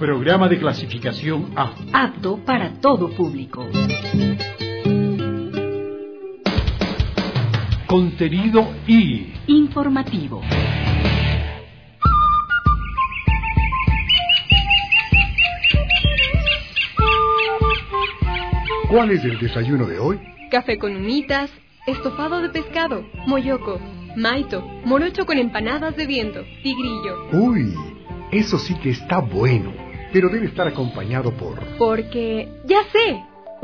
Programa de clasificación A. Apto para todo público. Contenido I. Informativo. ¿Cuál es el desayuno de hoy? Café con humitas, estofado de pescado, moyoco, maito, morocho con empanadas de viento, tigrillo. Uy, eso sí que está bueno, pero debe estar acompañado por... Porque, ya sé.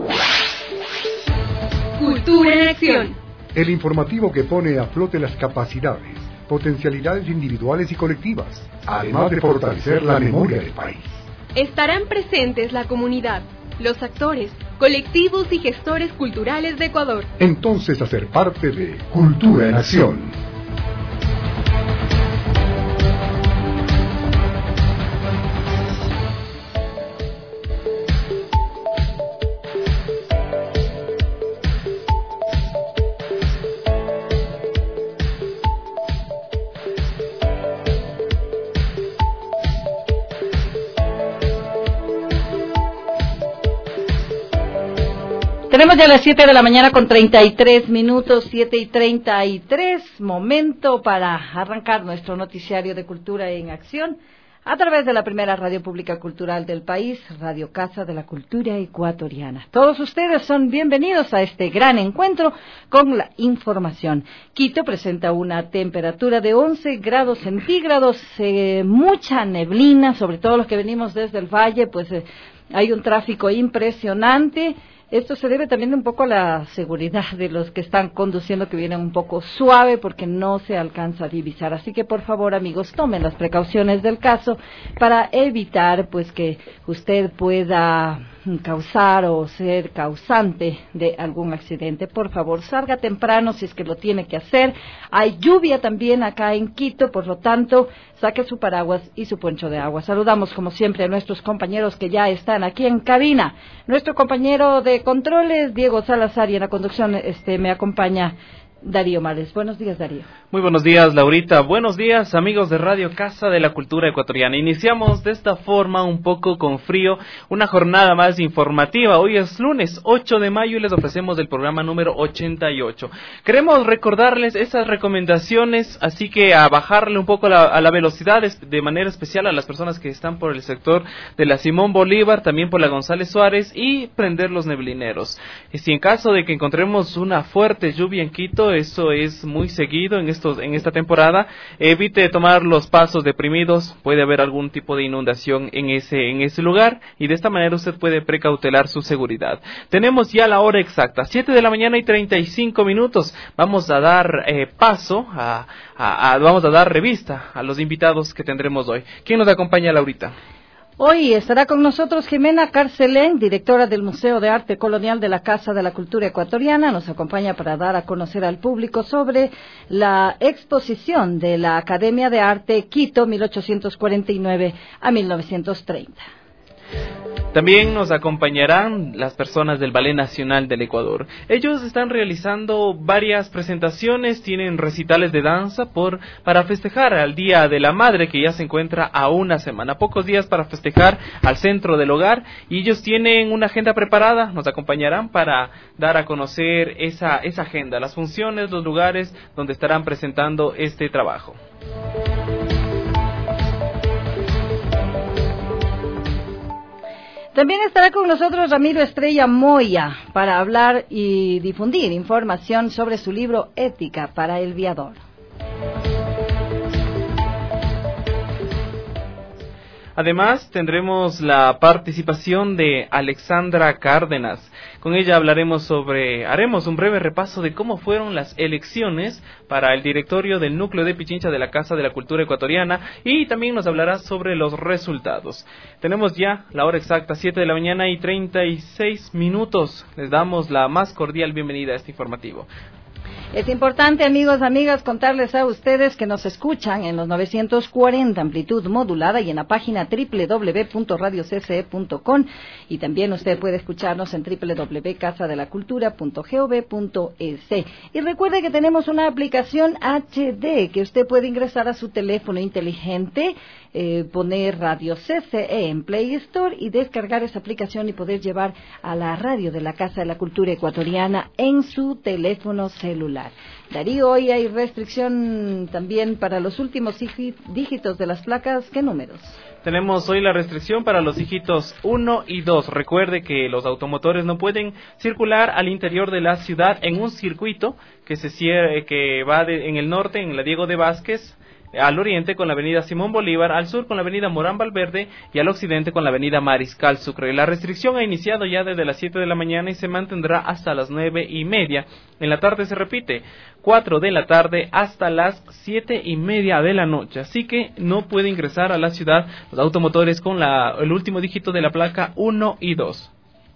Cultura en acción. El informativo que pone a flote las capacidades, potencialidades individuales y colectivas, además de fortalecer la memoria del país. Estarán presentes la comunidad, los actores, colectivos y gestores culturales de Ecuador. Entonces, hacer parte de Cultura en Acción. Tenemos ya las 7 de la mañana con 33 minutos, 7:33, momento para arrancar nuestro noticiario de Cultura en Acción a través de la primera radio pública cultural del país, Radio Casa de la Cultura Ecuatoriana. Todos ustedes son bienvenidos a este gran encuentro con la información. Quito presenta una temperatura de 11 grados centígrados, mucha neblina, sobre todo los que venimos desde el valle, pues hay un tráfico impresionante. Esto se debe también un poco a la seguridad de los que están conduciendo, que vienen un poco suave porque no se alcanza a divisar. Así que, por favor, amigos, tomen las precauciones del caso para evitar pues que usted pueda causar o ser causante de algún accidente. Por favor, salga temprano si es que lo tiene que hacer. Hay lluvia también acá en Quito, por lo tanto, saque su paraguas y su poncho de agua. Saludamos, como siempre, a nuestros compañeros que ya están aquí en cabina. Nuestro compañero de controles, Diego Salazar, y en la conducción me acompaña Darío Márez. Buenos días, Darío. Muy buenos días, Laurita. Buenos días, amigos de Radio Casa de la Cultura Ecuatoriana. Iniciamos de esta forma, un poco con frío, una jornada más informativa. Hoy es lunes 8 de mayo y les ofrecemos el programa número 88. Queremos recordarles esas recomendaciones, así que a bajarle un poco a la velocidad, de manera especial a las personas que están por el sector de la Simón Bolívar, también por la González Suárez, y prender los neblineros. Y si en caso de que encontremos una fuerte lluvia en Quito, eso es muy seguido en esta temporada, evite tomar los pasos deprimidos, puede haber algún tipo de inundación en ese lugar, y de esta manera usted puede precautelar su seguridad. Tenemos ya la hora exacta, 7 de la mañana y 35 minutos. Vamos a dar paso vamos a dar revista a los invitados que tendremos hoy. ¿Quién nos acompaña, Laurita? Hoy estará con nosotros Jimena Carcelén, directora del Museo de Arte Colonial de la Casa de la Cultura Ecuatoriana. Nos acompaña para dar a conocer al público sobre la exposición de la Academia de Arte Quito 1849 a 1930. También nos acompañarán las personas del Ballet Nacional del Ecuador. Ellos están realizando varias presentaciones, tienen recitales de danza para festejar al Día de la Madre, que ya se encuentra a una semana, pocos días para festejar al centro del hogar, y ellos tienen una agenda preparada. Nos acompañarán para dar a conocer esa agenda, las funciones, los lugares donde estarán presentando este trabajo. También estará con nosotros Ramiro Estrella Moya para hablar y difundir información sobre su libro Ética para el Viador. Además, tendremos la participación de Alexandra Cárdenas. Con ella haremos un breve repaso de cómo fueron las elecciones para el directorio del Núcleo de Pichincha de la Casa de la Cultura Ecuatoriana, y también nos hablará sobre los resultados. Tenemos ya la hora exacta, 7 de la mañana y 36 minutos. Les damos la más cordial bienvenida a este informativo. Es importante, amigos, amigas, contarles a ustedes que nos escuchan en los 940 amplitud modulada y en la página www.radiocce.com, y también usted puede escucharnos en www.casadelacultura.gov.es. Y recuerde que tenemos una aplicación HD que usted puede ingresar a su teléfono inteligente, poner Radio CCE en Play Store y descargar esa aplicación y poder llevar a la radio de la Casa de la Cultura Ecuatoriana en su teléfono celular. Darío, hoy hay restricción también para los últimos dígitos de las placas. ¿Qué números? Tenemos hoy la restricción para los dígitos 1 y 2. Recuerde que los automotores no pueden circular al interior de la ciudad en un circuito que que va en el norte, en la Diego de Vázquez, al oriente con la avenida Simón Bolívar, al sur con la avenida Morán Valverde y al occidente con la avenida Mariscal Sucre. La restricción ha iniciado ya desde las 7 de la mañana y se mantendrá hasta las 9:30. En la tarde se repite, 4 de la tarde hasta las 7:30 de la noche. Así que no puede ingresar a la ciudad los automotores con el último dígito de la placa 1 y 2.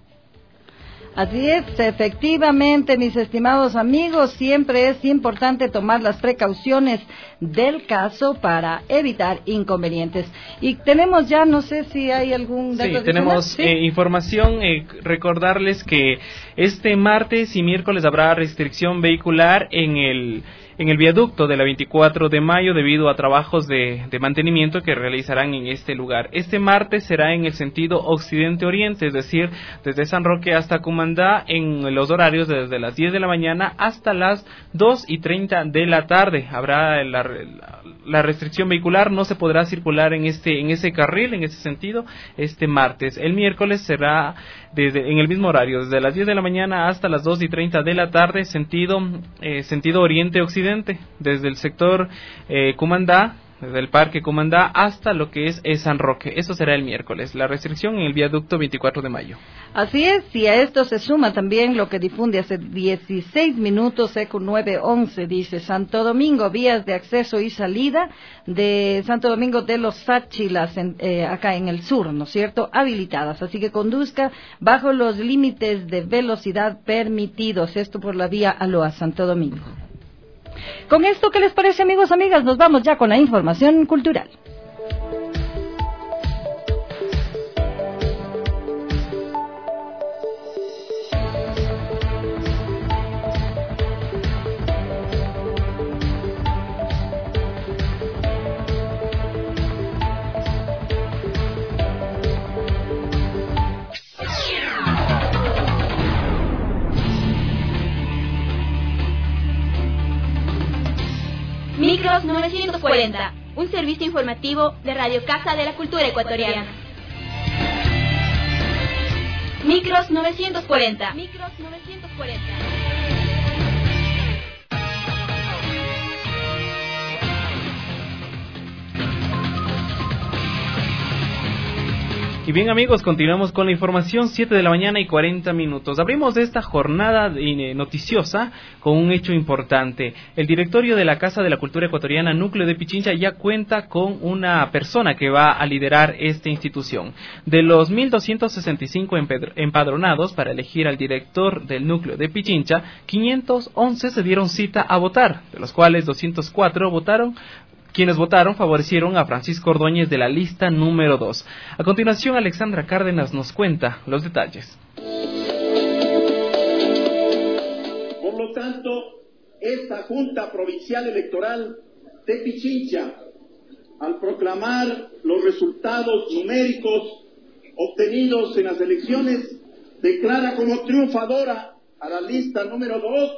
Así es, efectivamente, mis estimados amigos, siempre es importante tomar las precauciones del caso para evitar inconvenientes. Y tenemos ya, no sé si hay algún dato. Sí, tenemos información, recordarles que este martes y miércoles habrá restricción vehicular en el viaducto de la 24 de mayo debido a trabajos de mantenimiento que realizarán en este lugar. Este martes será en el sentido occidente-oriente, es decir, desde San Roque hasta Cumandá, en los horarios desde las 10 de la mañana hasta las 2:30 de la tarde. Habrá la restricción vehicular, no se podrá circular en ese carril, en ese sentido, este martes. El miércoles será en el mismo horario, desde las 10 de la mañana hasta las 2:30 de la tarde, sentido oriente-occidente, desde el sector Cumandá, desde el Parque Cumandá hasta lo que es San Roque. Eso será el miércoles, la restricción en el viaducto 24 de mayo. Así es, y a esto se suma también lo que difunde hace 16 minutos ECU 911, dice: Santo Domingo, vías de acceso y salida de Santo Domingo de los Sáchilas, acá en el sur, ¿no es cierto?, habilitadas, así que conduzca bajo los límites de velocidad permitidos, esto por la vía Aloa, Santo Domingo. Con esto, ¿qué les parece, amigos, amigas? Nos vamos ya con la información cultural. Micros 940, un servicio informativo de Radio Casa de la Cultura Ecuatoriana. Micros 940. Micros 940. Y bien, amigos, continuamos con la información, 7 de la mañana y 40 minutos. Abrimos esta jornada noticiosa con un hecho importante. El directorio de la Casa de la Cultura Ecuatoriana Núcleo de Pichincha ya cuenta con una persona que va a liderar esta institución. De los 1.265 empadronados para elegir al director del Núcleo de Pichincha, 511 se dieron cita a votar, de los cuales 204 votaron. Quienes votaron favorecieron a Francisco Ordóñez de la lista número 2. A continuación, Alexandra Cárdenas nos cuenta los detalles. Por lo tanto, esta Junta Provincial Electoral de Pichincha, al proclamar los resultados numéricos obtenidos en las elecciones, declara como triunfadora a la lista número 2,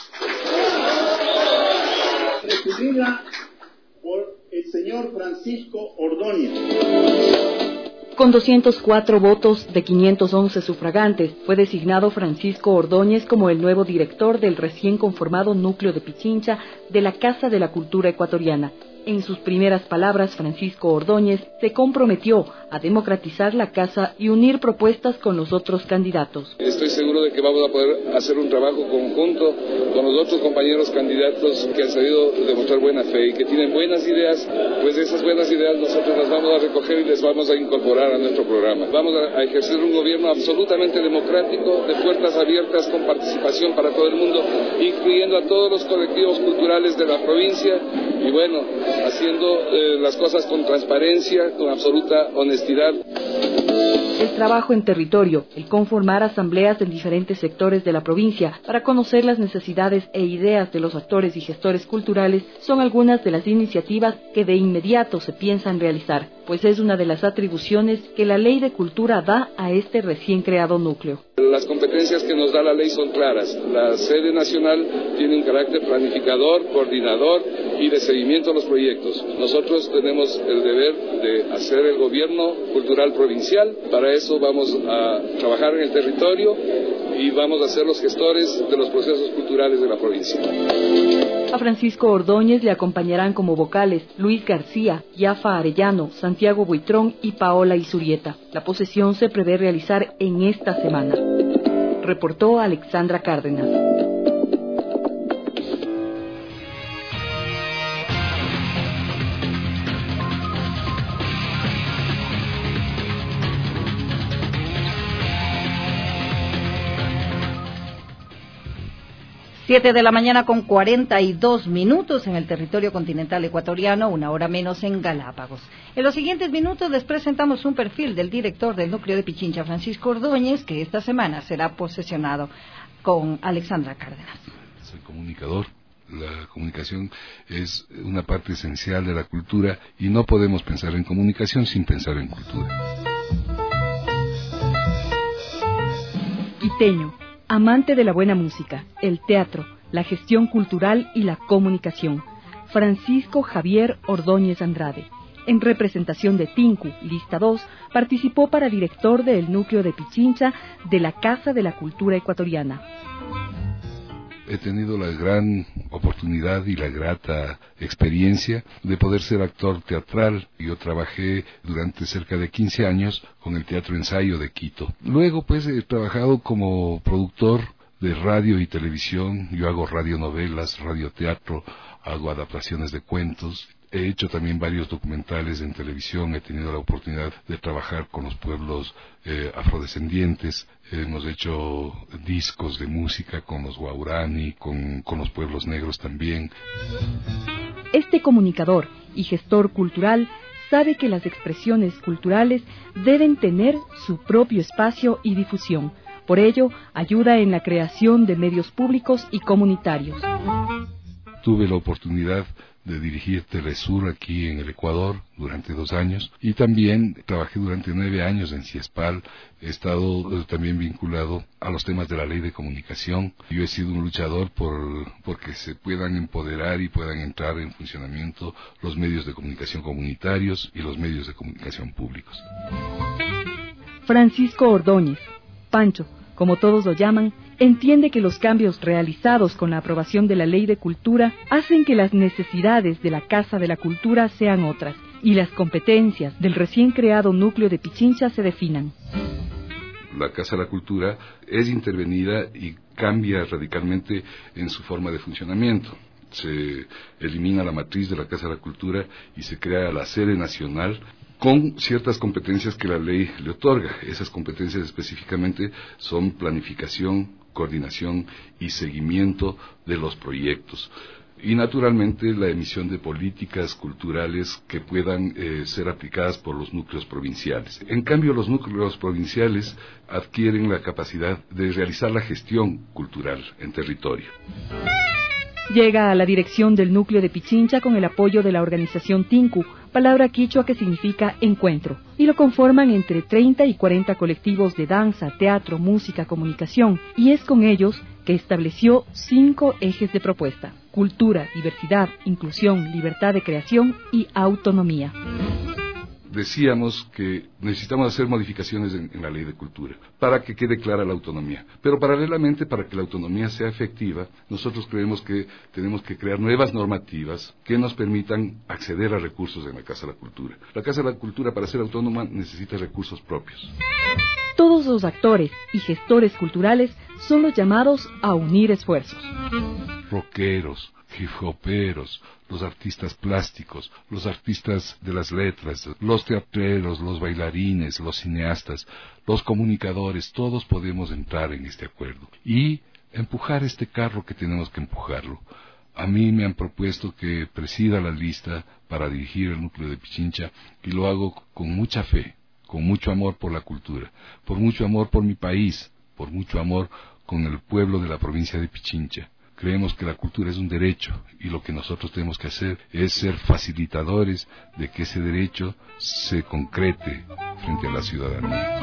presidida por el señor Francisco Ordóñez. Con 204 votos de 511 sufragantes, fue designado Francisco Ordóñez como el nuevo director del recién conformado Núcleo de Pichincha de la Casa de la Cultura Ecuatoriana. En sus primeras palabras, Francisco Ordóñez se comprometió a democratizar la casa y unir propuestas con los otros candidatos. Estoy seguro de que vamos a poder hacer un trabajo conjunto con los otros compañeros candidatos que han sabido demostrar buena fe y que tienen buenas ideas. Pues esas buenas ideas nosotros las vamos a recoger y les vamos a incorporar a nuestro programa. Vamos a ejercer un gobierno absolutamente democrático, de puertas abiertas, con participación para todo el mundo, incluyendo a todos los colectivos culturales de la provincia y bueno, haciendo las cosas con transparencia, con absoluta honestidad. El trabajo en territorio, el conformar asambleas en diferentes sectores de la provincia para conocer las necesidades e ideas de los actores y gestores culturales son algunas de las iniciativas que de inmediato se piensan realizar, pues es una de las atribuciones que la Ley de Cultura da a este recién creado núcleo. Las competencias que nos da la ley son claras. La sede nacional tiene un carácter planificador, coordinador y de seguimiento a los proyectos. Nosotros tenemos el deber de hacer el gobierno cultural provincial. Para eso vamos a trabajar en el territorio y vamos a ser los gestores de los procesos culturales de la provincia. A Francisco Ordóñez le acompañarán como vocales Luis García, Yafa Arellano, Santiago Buitrón y Paola Isurieta. La posesión se prevé realizar en esta semana. Reportó Alexandra Cárdenas. 7 de la mañana con 42 minutos en el territorio continental ecuatoriano, 1 hora menos en Galápagos. En los siguientes minutos les presentamos un perfil del director del núcleo de Pichincha, Francisco Ordóñez, que esta semana será posesionado con Alexandra Cárdenas. Soy comunicador. La comunicación es una parte esencial de la cultura y no podemos pensar en comunicación sin pensar en cultura. Quiteño, amante de la buena música, el teatro, la gestión cultural y la comunicación. Francisco Javier Ordóñez Andrade. En representación de Tinku, lista 2, participó para director del núcleo de Pichincha de la Casa de la Cultura Ecuatoriana. He tenido la gran oportunidad y la grata experiencia de poder ser actor teatral. Yo trabajé durante cerca de 15 años con el Teatro Ensayo de Quito. Luego, pues, he trabajado como productor de radio y televisión. Yo hago radionovelas, radioteatro, hago adaptaciones de cuentos. He hecho también varios documentales en televisión. He tenido la oportunidad de trabajar con los pueblos afrodescendientes. Hemos hecho discos de música con los guaurani, con los pueblos negros también. Este comunicador y gestor cultural sabe que las expresiones culturales deben tener su propio espacio y difusión. Por ello, ayuda en la creación de medios públicos y comunitarios. Tuve la oportunidad de dirigir Telesur aquí en el Ecuador durante 2 años y también trabajé durante 9 años en CIESPAL. He estado también vinculado a los temas de la ley de comunicación. Yo he sido un luchador por que se puedan empoderar y puedan entrar en funcionamiento los medios de comunicación comunitarios y los medios de comunicación públicos. Francisco Ordóñez, Pancho, como todos lo llaman, entiende que los cambios realizados con la aprobación de la Ley de Cultura hacen que las necesidades de la Casa de la Cultura sean otras y las competencias del recién creado núcleo de Pichincha se definan. La Casa de la Cultura es intervenida y cambia radicalmente en su forma de funcionamiento. Se elimina la matriz de la Casa de la Cultura y se crea la sede nacional con ciertas competencias que la ley le otorga. Esas competencias específicamente son planificación, coordinación y seguimiento de los proyectos. Y naturalmente la emisión de políticas culturales que puedan ser aplicadas por los núcleos provinciales. En cambio, los núcleos provinciales adquieren la capacidad de realizar la gestión cultural en territorio. Llega a la dirección del núcleo de Pichincha con el apoyo de la organización Tinku, palabra quichua que significa encuentro, y lo conforman entre 30 y 40 colectivos de danza, teatro, música, comunicación, y es con ellos que estableció 5 ejes de propuesta: cultura, diversidad, inclusión, libertad de creación y autonomía. decíamos que necesitamos hacer modificaciones en la ley de cultura para que quede clara la autonomía. Pero paralelamente, para que la autonomía sea efectiva, nosotros creemos que tenemos que crear nuevas normativas que nos permitan acceder a recursos en la Casa de la Cultura. La Casa de la Cultura, para ser autónoma, necesita recursos propios. Todos los actores y gestores culturales son los llamados a unir esfuerzos. Rockeros, hip-hoperos, los artistas plásticos, los artistas de las letras, los teatreros, los bailarines, los cineastas, los comunicadores, todos podemos entrar en este acuerdo y empujar este carro que tenemos que empujarlo. A mí me han propuesto que presida la lista para dirigir el núcleo de Pichincha y lo hago con mucha fe, con mucho amor por la cultura, por mucho amor por mi país, por mucho amor con el pueblo de la provincia de Pichincha. Creemos que la cultura es un derecho y lo que nosotros tenemos que hacer es ser facilitadores de que ese derecho se concrete frente a la ciudadanía.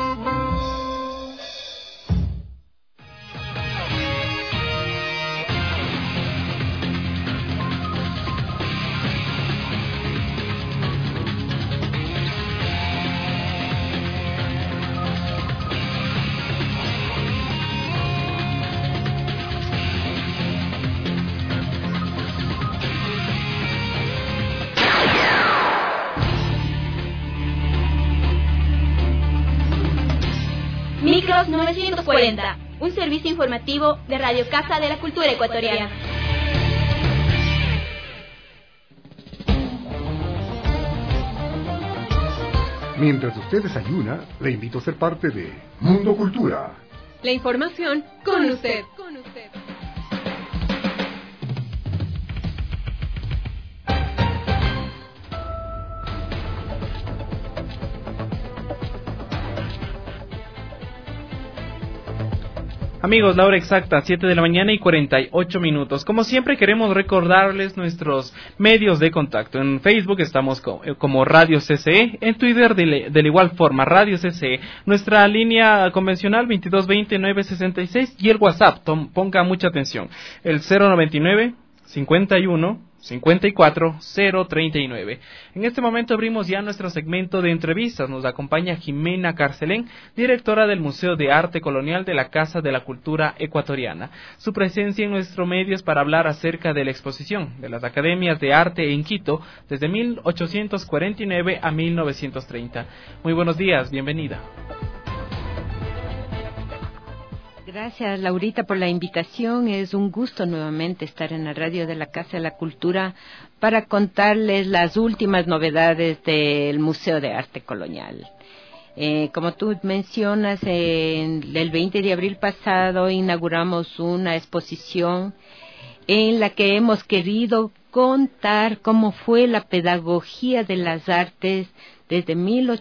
Micros 940, un servicio informativo de Radio Casa de la Cultura Ecuatoriana. Mientras usted desayuna, le invito a ser parte de Mundo Cultura. La información con usted. Amigos, la hora exacta, 7 de la mañana y 48 minutos. Como siempre, queremos recordarles nuestros medios de contacto. En Facebook estamos como Radio CCE, en Twitter de la igual forma, Radio CCE. Nuestra línea convencional 2220-966 y el WhatsApp, ponga mucha atención, el 099-51-54-039. En este momento abrimos ya nuestro segmento de entrevistas. Nos acompaña Jimena Carcelén, directora del Museo de Arte Colonial de la Casa de la Cultura Ecuatoriana. Su presencia en nuestro medio es para hablar acerca de la exposición de las academias de arte en Quito desde 1849 a 1930. Muy buenos días, bienvenida. Gracias, Laurita, por la invitación. Es un gusto nuevamente estar en la radio de la Casa de la Cultura para contarles las últimas novedades del Museo de Arte Colonial. Como tú mencionas, el 20 de abril pasado inauguramos una exposición en la que hemos querido contar cómo fue la pedagogía de las artes desde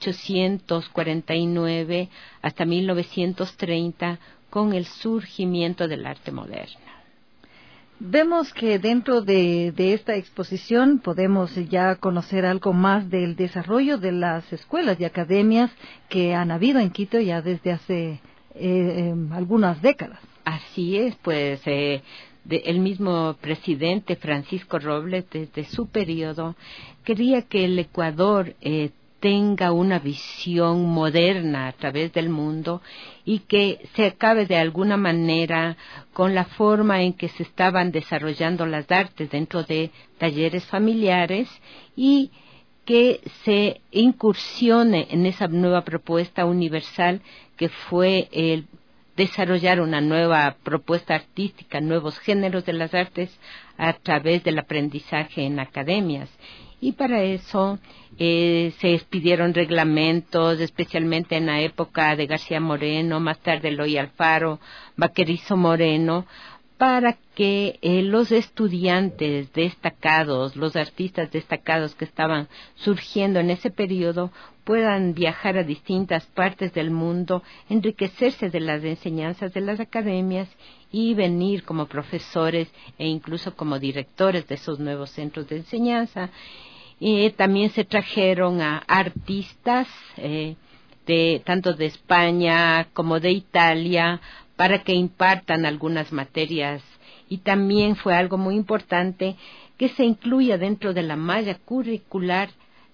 1849 hasta 1930, con el surgimiento del arte moderno. Vemos que dentro de esta exposición podemos ya conocer algo más del desarrollo de las escuelas y academias que han habido en Quito ya desde hace algunas décadas. Así es, pues el mismo presidente Francisco Robles, desde su periodo, quería que el Ecuador tenga una visión moderna a través del mundo y que se acabe de alguna manera con la forma en que se estaban desarrollando las artes dentro de talleres familiares y que se incursione en esa nueva propuesta universal que fue el desarrollar una nueva propuesta artística, nuevos géneros de las artes a través del aprendizaje en academias. Y para eso se expidieron reglamentos, especialmente en la época de García Moreno, más tarde Eloy Alfaro, Vaquerizo Moreno, para que los estudiantes destacados, los artistas destacados que estaban surgiendo en ese periodo, puedan viajar a distintas partes del mundo, enriquecerse de las enseñanzas de las academias y venir como profesores e incluso como directores de esos nuevos centros de enseñanza. También se trajeron a artistas tanto de España como de Italia para que impartan algunas materias, y también fue algo muy importante que se incluya dentro de la malla curricular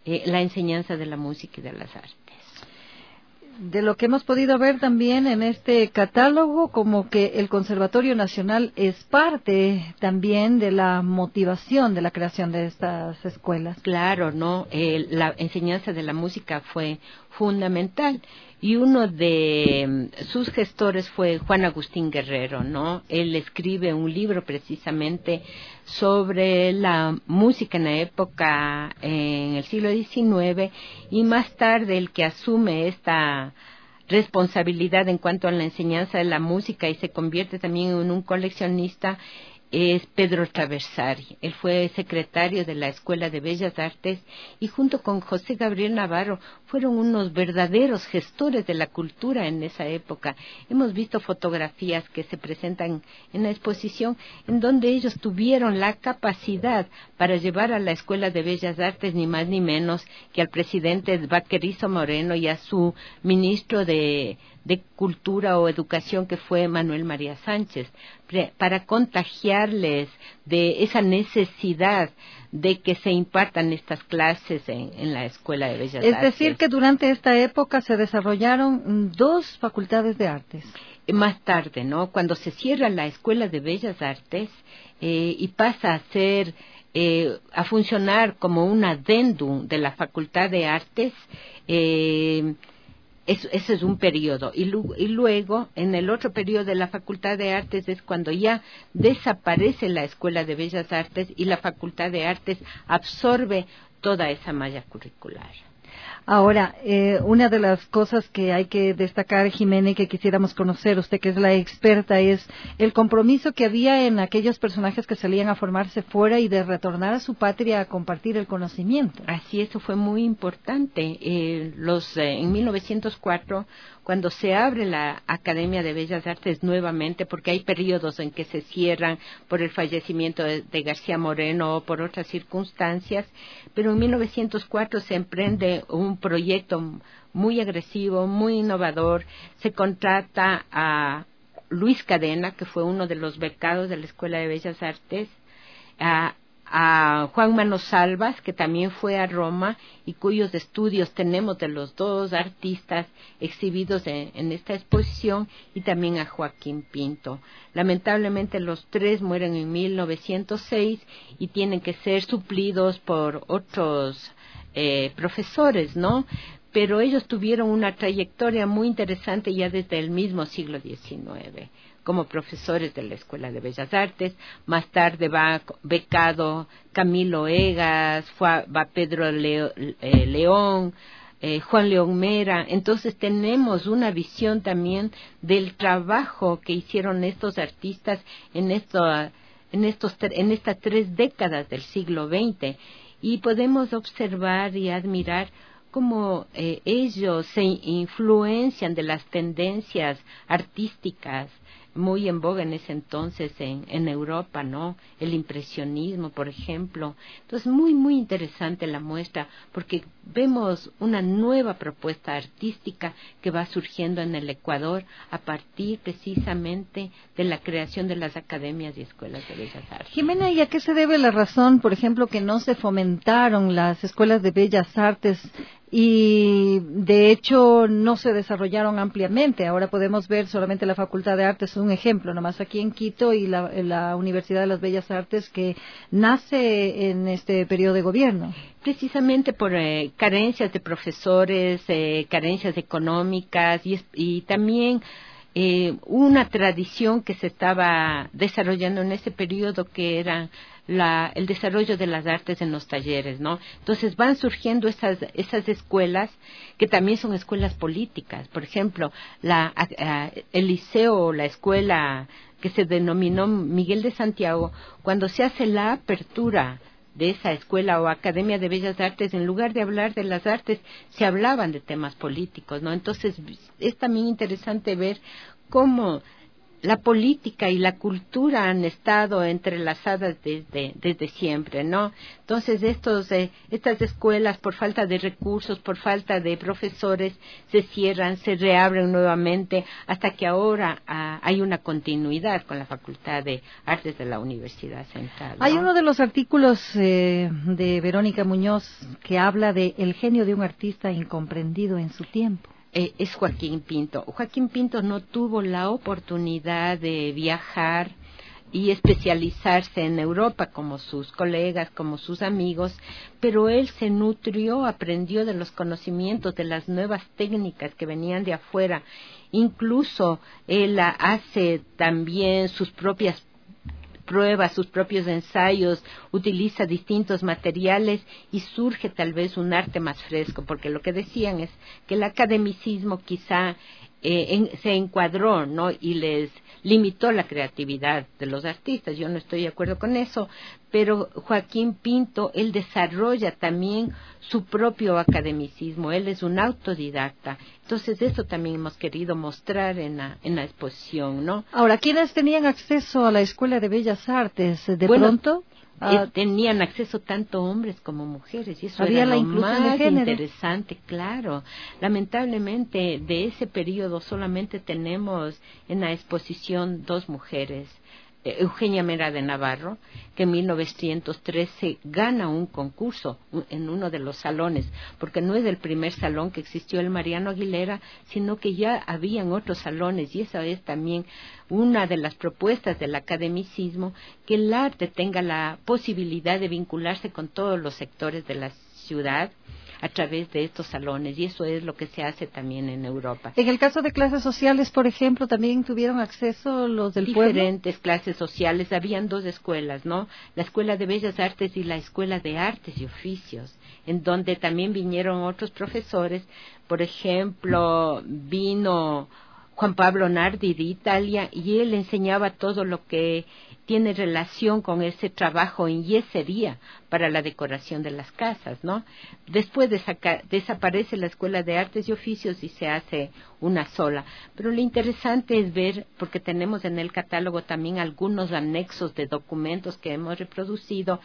la enseñanza de la música y de las artes. De lo que hemos podido ver también en este catálogo, como que el Conservatorio Nacional es parte también de la motivación de la creación de estas escuelas. Claro, ¿no? La enseñanza de la música fue fundamental y uno de sus gestores fue Juan Agustín Guerrero, ¿no? Él escribe un libro precisamente sobre la música en la época, en el siglo XIX, y más tarde el que asume esta responsabilidad en cuanto a la enseñanza de la música y se convierte también en un coleccionista es Pedro Traversari. Él fue secretario de la Escuela de Bellas Artes y junto con José Gabriel Navarro fueron unos verdaderos gestores de la cultura en esa época. Hemos visto fotografías que se presentan en la exposición en donde ellos tuvieron la capacidad para llevar a la Escuela de Bellas Artes ni más ni menos que al presidente Vaquerizo Moreno y a su ministro de Cultura o Educación, que fue Manuel María Sánchez, para contagiarles de esa necesidad de que se impartan estas clases en la Escuela de Bellas Artes. Es decir, que durante esta época se desarrollaron 2 facultades de artes. Más tarde, ¿no? Cuando se cierra la Escuela de Bellas Artes y pasa a ser a funcionar como un adendum de la Facultad de Artes, ese es un periodo. Y luego, en el otro periodo de la Facultad de Artes es cuando ya desaparece la Escuela de Bellas Artes y la Facultad de Artes absorbe toda esa malla curricular. Ahora, una de las cosas que hay que destacar, Jimena, y que quisiéramos conocer, usted que es la experta, es el compromiso que había en aquellos personajes que salían a formarse fuera y de retornar a su patria a compartir el conocimiento. Así, eso fue muy importante. En 1904, cuando se abre la Academia de Bellas Artes nuevamente, porque hay periodos en que se cierran por el fallecimiento de García Moreno o por otras circunstancias, pero en 1904 se emprende un proyecto muy agresivo, muy innovador. Se contrata a Luis Cadena, que fue uno de los becados de la Escuela de Bellas Artes, a Juan Manos Salvas, que también fue a Roma y cuyos estudios tenemos de los 2 artistas exhibidos en esta exposición, y también a Joaquín Pinto. Lamentablemente los 3 mueren en 1906 y tienen que ser suplidos por otros profesores, ¿no? Pero ellos tuvieron una trayectoria muy interesante ya desde el mismo siglo XIX como profesores de la Escuela de Bellas Artes. Más tarde va becado Camilo Egas, va Pedro León, Juan León Mera. Entonces tenemos una visión también del trabajo que hicieron estos artistas en estas 3 décadas del siglo XX, y podemos observar y admirar cómo ellos se influencian de las tendencias artísticas muy en boga en ese entonces en Europa, ¿no? El impresionismo, por ejemplo. Entonces, muy, muy interesante la muestra, porque vemos una nueva propuesta artística que va surgiendo en el Ecuador a partir precisamente de la creación de las academias y escuelas de bellas artes. Jimena, ¿y a qué se debe la razón, por ejemplo, que no se fomentaron las escuelas de bellas artes y de hecho no se desarrollaron ampliamente? Ahora podemos ver solamente la Facultad de Artes, un ejemplo nomás aquí en Quito, y la Universidad de las Bellas Artes, que nace en este periodo de gobierno. Precisamente por carencias de profesores, carencias económicas y también una tradición que se estaba desarrollando en ese periodo, que era el desarrollo de las artes en los talleres, ¿no? Entonces van surgiendo esas escuelas que también son escuelas políticas. Por ejemplo, el liceo o la escuela que se denominó Miguel de Santiago, cuando se hace la apertura de esa escuela o Academia de Bellas Artes, en lugar de hablar de las artes, se hablaban de temas políticos, ¿no? Entonces es también interesante ver cómo la política y la cultura han estado entrelazadas desde siempre, ¿no? Entonces estas escuelas, por falta de recursos, por falta de profesores, se cierran, se reabren nuevamente, hasta que ahora hay una continuidad con la Facultad de Artes de la Universidad Central, ¿no? Hay uno de los artículos de Verónica Muñoz que habla de el genio de un artista incomprendido en su tiempo. Es Joaquín Pinto. Joaquín Pinto no tuvo la oportunidad de viajar y especializarse en Europa como sus colegas, como sus amigos, pero él se nutrió, aprendió de los conocimientos, de las nuevas técnicas que venían de afuera. Incluso él hace también sus propias pruebas, sus propios ensayos, utiliza distintos materiales y surge tal vez un arte más fresco, porque lo que decían es que el academicismo quizá se encuadró, ¿no? Y les limitó la creatividad de los artistas. Yo no estoy de acuerdo con eso, pero Joaquín Pinto, él desarrolla también su propio academicismo, él es un autodidacta. Entonces eso también hemos querido mostrar en la exposición, ¿no? Ahora, ¿quiénes tenían acceso a la Escuela de Bellas Artes? Pronto tenían acceso tanto hombres como mujeres, y eso había era la lo inclusión más de género. interesante, claro. Lamentablemente de ese periodo solamente tenemos en la exposición 2 mujeres. Eugenia Mera de Navarro, que en 1913 gana un concurso en uno de los salones, porque no es el primer salón que existió el Mariano Aguilera, sino que ya habían otros salones, y esa es también una de las propuestas del academicismo, que el arte tenga la posibilidad de vincularse con todos los sectores de la ciudad a través de estos salones, y eso es lo que se hace también en Europa. En el caso de clases sociales, por ejemplo, también tuvieron acceso los del pueblo. Diferentes clases sociales, habían 2 escuelas, ¿no? La Escuela de Bellas Artes y la Escuela de Artes y Oficios, en donde también vinieron otros profesores. Por ejemplo, vino Juan Pablo Nardi de Italia, y él enseñaba todo lo que tiene relación con ese trabajo en yesería para la decoración de las casas, ¿no? Después desaparece la Escuela de Artes y Oficios y se hace una sola. Pero lo interesante es ver, porque tenemos en el catálogo también algunos anexos de documentos que hemos reproducido,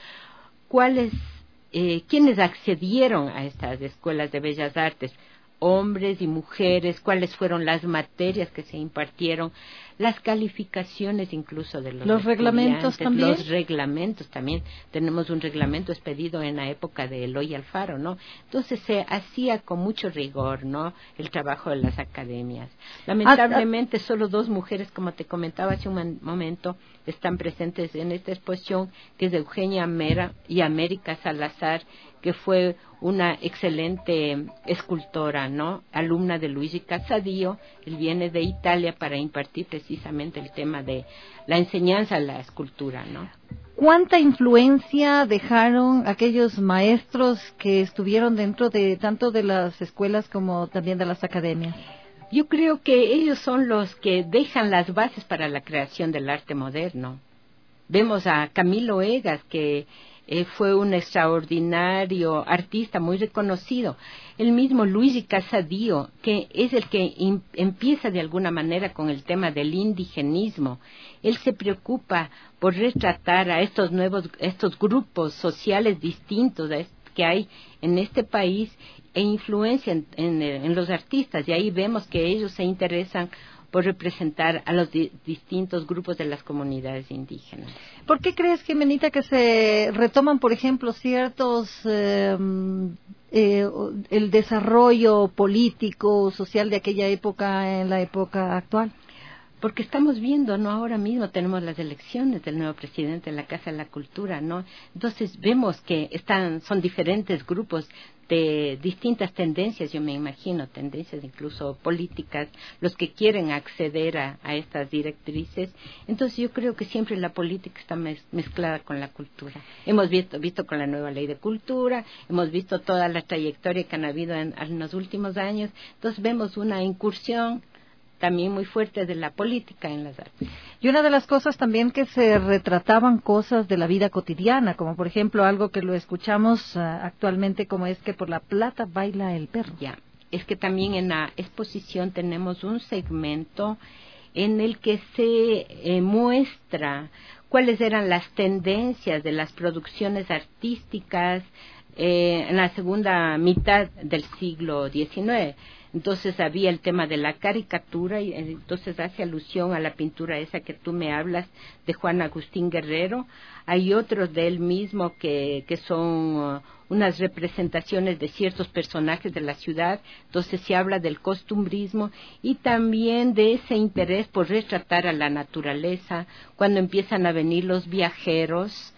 quiénes accedieron a estas escuelas de bellas artes, hombres y mujeres, cuáles fueron las materias que se impartieron, las calificaciones incluso de los reglamentos también. Los reglamentos también. Tenemos un reglamento expedido en la época de Eloy Alfaro, ¿no? Entonces se hacía con mucho rigor, ¿no? El trabajo de las academias. Lamentablemente solo 2 mujeres, como te comentaba hace un momento, están presentes en esta exposición, que es de Eugenia Mera y América Salazar, que fue una excelente escultora, ¿no? Alumna de Luigi Casadillo. Él viene de Italia para impartir precisamente el tema de la enseñanza de la escultura, ¿no? ¿Cuánta influencia dejaron aquellos maestros que estuvieron dentro de tanto de las escuelas como también de las academias? Yo creo que ellos son los que dejan las bases para la creación del arte moderno. Vemos a Camilo Egas, que fue un extraordinario artista muy reconocido. El mismo Luigi Casadillo, que es el que empieza de alguna manera con el tema del indigenismo. Él se preocupa por retratar a estos grupos sociales distintos que hay en este país, e influencia en los artistas, y ahí vemos que ellos se interesan por representar a los distintos grupos de las comunidades indígenas. ¿Por qué crees, Jimenita, que se retoman, por ejemplo, ciertos el desarrollo político, social de aquella época en la época actual? Porque estamos viendo, ¿no? Ahora mismo tenemos las elecciones del nuevo presidente de la Casa de la Cultura, ¿no? Entonces vemos que son diferentes grupos de distintas tendencias, yo me imagino, tendencias incluso políticas, los que quieren acceder a estas directrices. Entonces yo creo que siempre la política está mezclada con la cultura. Hemos visto con la nueva ley de cultura, hemos visto toda la trayectoria que han habido en los últimos años. Entonces vemos una incursión también muy fuerte de la política en las artes. Y una de las cosas también que se retrataban cosas de la vida cotidiana, como por ejemplo algo que lo escuchamos actualmente, como es que por la plata baila el perro. Ya, es que también en la exposición tenemos un segmento en el que se muestra cuáles eran las tendencias de las producciones artísticas en la segunda mitad del siglo XIX. Entonces había el tema de la caricatura y entonces hace alusión a la pintura esa que tú me hablas de Juan Agustín Guerrero. Hay otros de él mismo que son unas representaciones de ciertos personajes de la ciudad. Entonces se habla del costumbrismo y también de ese interés por retratar a la naturaleza cuando empiezan a venir los viajeros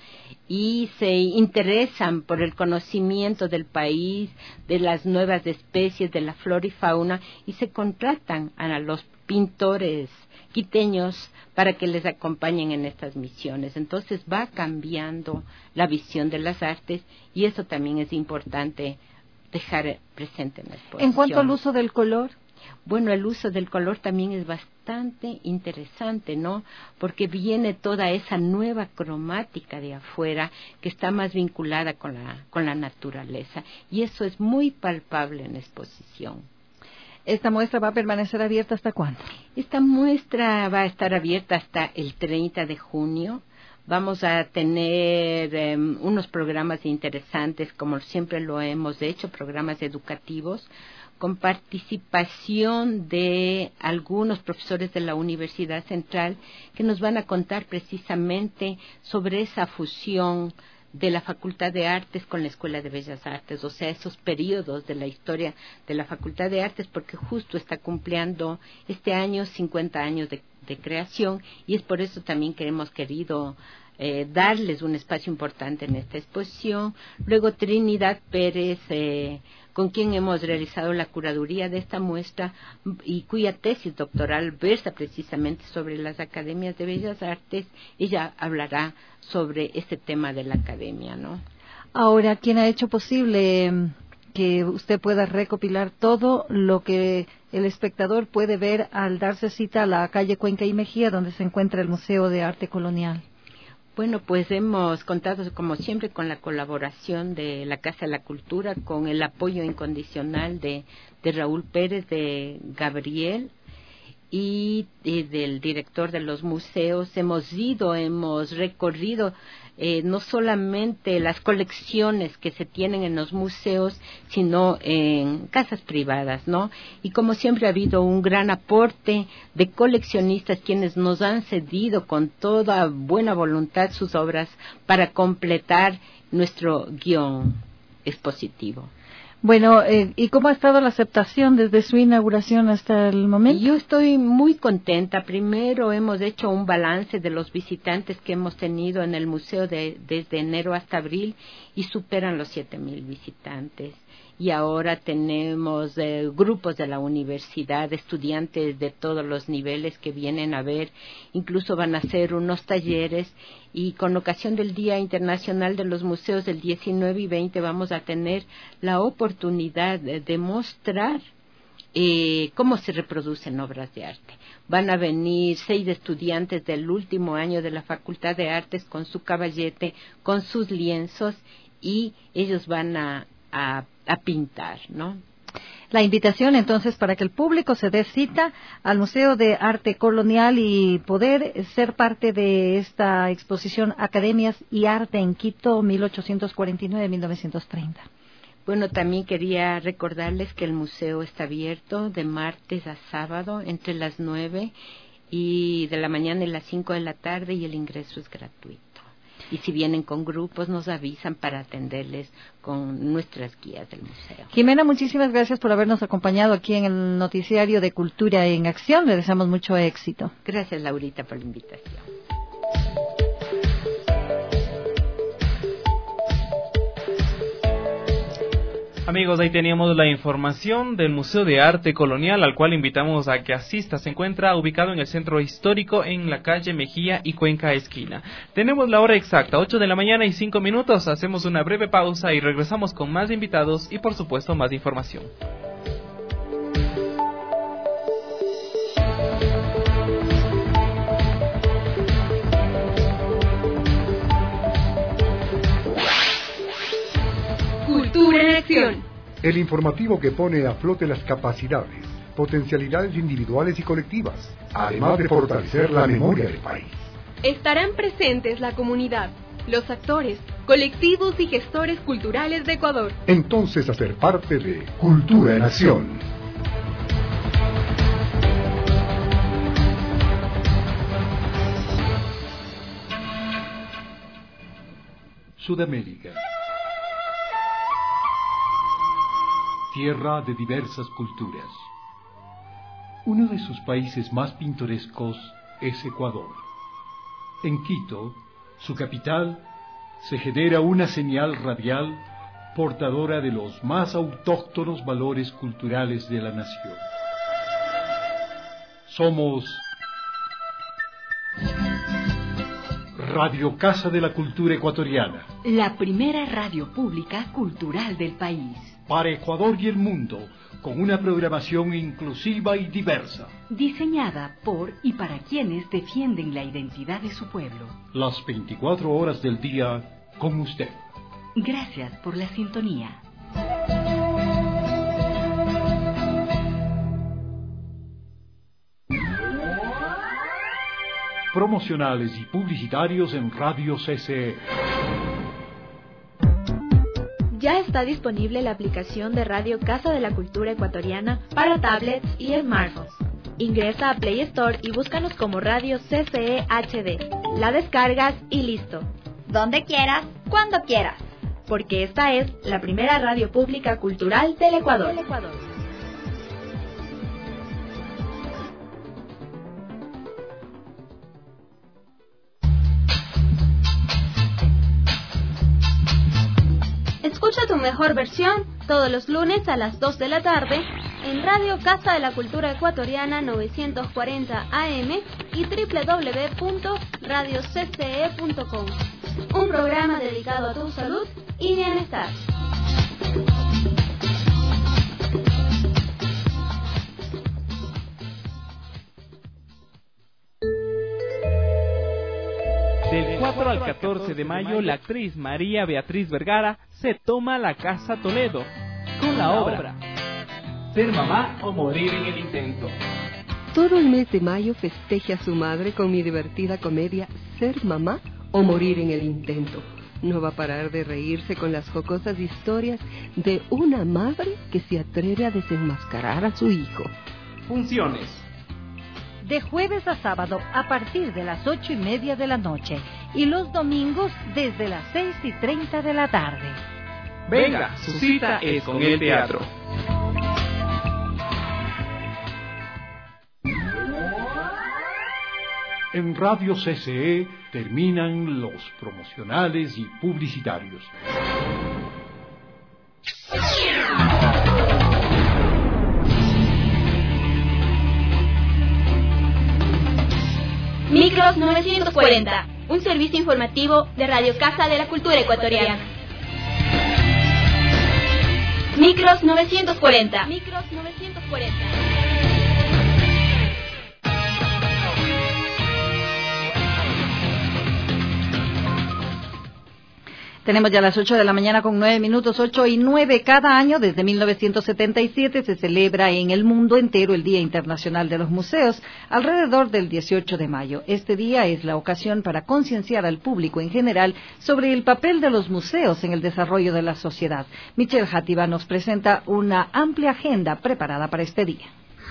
y se interesan por el conocimiento del país, de las nuevas especies, de la flora y fauna, y se contratan a los pintores quiteños para que les acompañen en estas misiones. Entonces va cambiando la visión de las artes y eso también es importante dejar presente en la exposición. En cuanto al uso del color. Bueno, el uso del color también es bastante interesante, ¿no? Porque viene toda esa nueva cromática de afuera que está más vinculada con la naturaleza y eso es muy palpable en la exposición. ¿Esta muestra va a permanecer abierta hasta cuándo? Esta muestra va a estar abierta hasta el 30 de junio. Vamos a tener unos programas interesantes, como siempre lo hemos hecho, programas educativos, con participación de algunos profesores de la Universidad Central que nos van a contar precisamente sobre esa fusión de la Facultad de Artes con la Escuela de Bellas Artes, o sea, esos periodos de la historia de la Facultad de Artes, porque justo está cumpliendo este año 50 años de creación y es por eso también que hemos querido darles un espacio importante en esta exposición. Luego Trinidad Pérez, con quien hemos realizado la curaduría de esta muestra y cuya tesis doctoral versa precisamente sobre las academias de bellas artes, ella hablará sobre este tema de la academia, ¿no? Ahora, ¿quién ha hecho posible que usted pueda recopilar todo lo que el espectador puede ver al darse cita a la calle Cuenca y Mejía, donde se encuentra el Museo de Arte Colonial? Bueno, pues hemos contado, como siempre, con la colaboración de la Casa de la Cultura, con el apoyo incondicional de Raúl Pérez, de Gabriel y del director de los museos. Hemos recorrido no solamente las colecciones que se tienen en los museos, sino en casas privadas, ¿no? Y como siempre ha habido un gran aporte de coleccionistas quienes nos han cedido con toda buena voluntad sus obras para completar nuestro guión expositivo. Bueno, ¿y cómo ha estado la aceptación desde su inauguración hasta el momento? Yo estoy muy contenta. Primero hemos hecho un balance de los visitantes que hemos tenido en el museo desde enero hasta abril y superan los 7,000 visitantes. Y ahora tenemos grupos de la universidad, estudiantes de todos los niveles que vienen a ver, incluso van a hacer unos talleres y con ocasión del Día Internacional de los Museos del 19 y 20 vamos a tener la oportunidad de mostrar cómo se reproducen obras de arte. Van a venir 6 estudiantes del último año de la Facultad de Artes con su caballete, con sus lienzos y ellos van a pintar, ¿no? La invitación entonces para que el público se dé cita al Museo de Arte Colonial y poder ser parte de esta exposición Academias y Arte en Quito 1849-1930. Bueno, también quería recordarles que el museo está abierto de martes a sábado entre las 9 y de la mañana y las 5 de la tarde y el ingreso es gratuito. Y si vienen con grupos, nos avisan para atenderles con nuestras guías del museo. Jimena, muchísimas gracias por habernos acompañado aquí en el noticiario de Cultura en Acción. Le deseamos mucho éxito. Gracias, Laurita, por la invitación. Amigos, ahí teníamos la información del Museo de Arte Colonial, al cual invitamos a que asista. Se encuentra ubicado en el centro histórico, en la calle Mejía y Cuenca esquina. Tenemos la hora exacta, 8 de la mañana y 5 minutos. Hacemos una breve pausa y regresamos con más invitados y, por supuesto, más información. El informativo que pone a flote las capacidades, potencialidades individuales y colectivas, además de fortalecer la memoria del país. Estarán presentes la comunidad, los actores, colectivos y gestores culturales de Ecuador. Entonces, hacer parte de Cultura en Acción. Sudamérica. Tierra de diversas culturas. Uno de sus países más pintorescos es Ecuador. En Quito, su capital, se genera una señal radial portadora de los más autóctonos valores culturales de la nación. Somos Radio Casa de la Cultura Ecuatoriana. La primera radio pública cultural del país. Para Ecuador y el mundo, con una programación inclusiva y diversa. Diseñada por y para quienes defienden la identidad de su pueblo. Las 24 horas del día con usted. Gracias por la sintonía. Promocionales y publicitarios en Radio CCE. Ya está disponible la aplicación de Radio Casa de la Cultura Ecuatoriana para tablets y smartphones. Ingresa a Play Store y búscanos como Radio CCE HD. La descargas y listo. Donde quieras, cuando quieras. Porque esta es la primera radio pública cultural del Ecuador. Escucha tu mejor versión todos los lunes a las 2 de la tarde en Radio Casa de la Cultura Ecuatoriana 940 AM y www.radiocce.com. Un programa dedicado a tu salud y bienestar. Del 4 al 14 de mayo, la actriz María Beatriz Vergara se toma la Casa Toledo con la obra Ser mamá o morir en el intento. Todo el mes de mayo festeja a su madre con mi divertida comedia Ser mamá o morir en el intento. No va a parar de reírse con las jocosas historias de una madre que se atreve a desenmascarar a su hijo. Funciones. De jueves a sábado a partir de las 8:30 de la noche y los domingos desde las 6:30 de la tarde. Venga, su cita es con el teatro. En Radio CCE terminan los promocionales y publicitarios. Micros 940, un servicio informativo de Radio Casa de la Cultura Ecuatoriana. Micros 940. Micros 940. Tenemos ya las 8 de la mañana con 9 minutos, 8:09. Cada año, desde 1977, se celebra en el mundo entero el Día Internacional de los Museos, alrededor del 18 de mayo. Este día es la ocasión para concienciar al público en general sobre el papel de los museos en el desarrollo de la sociedad. Michelle Játiva nos presenta una amplia agenda preparada para este día.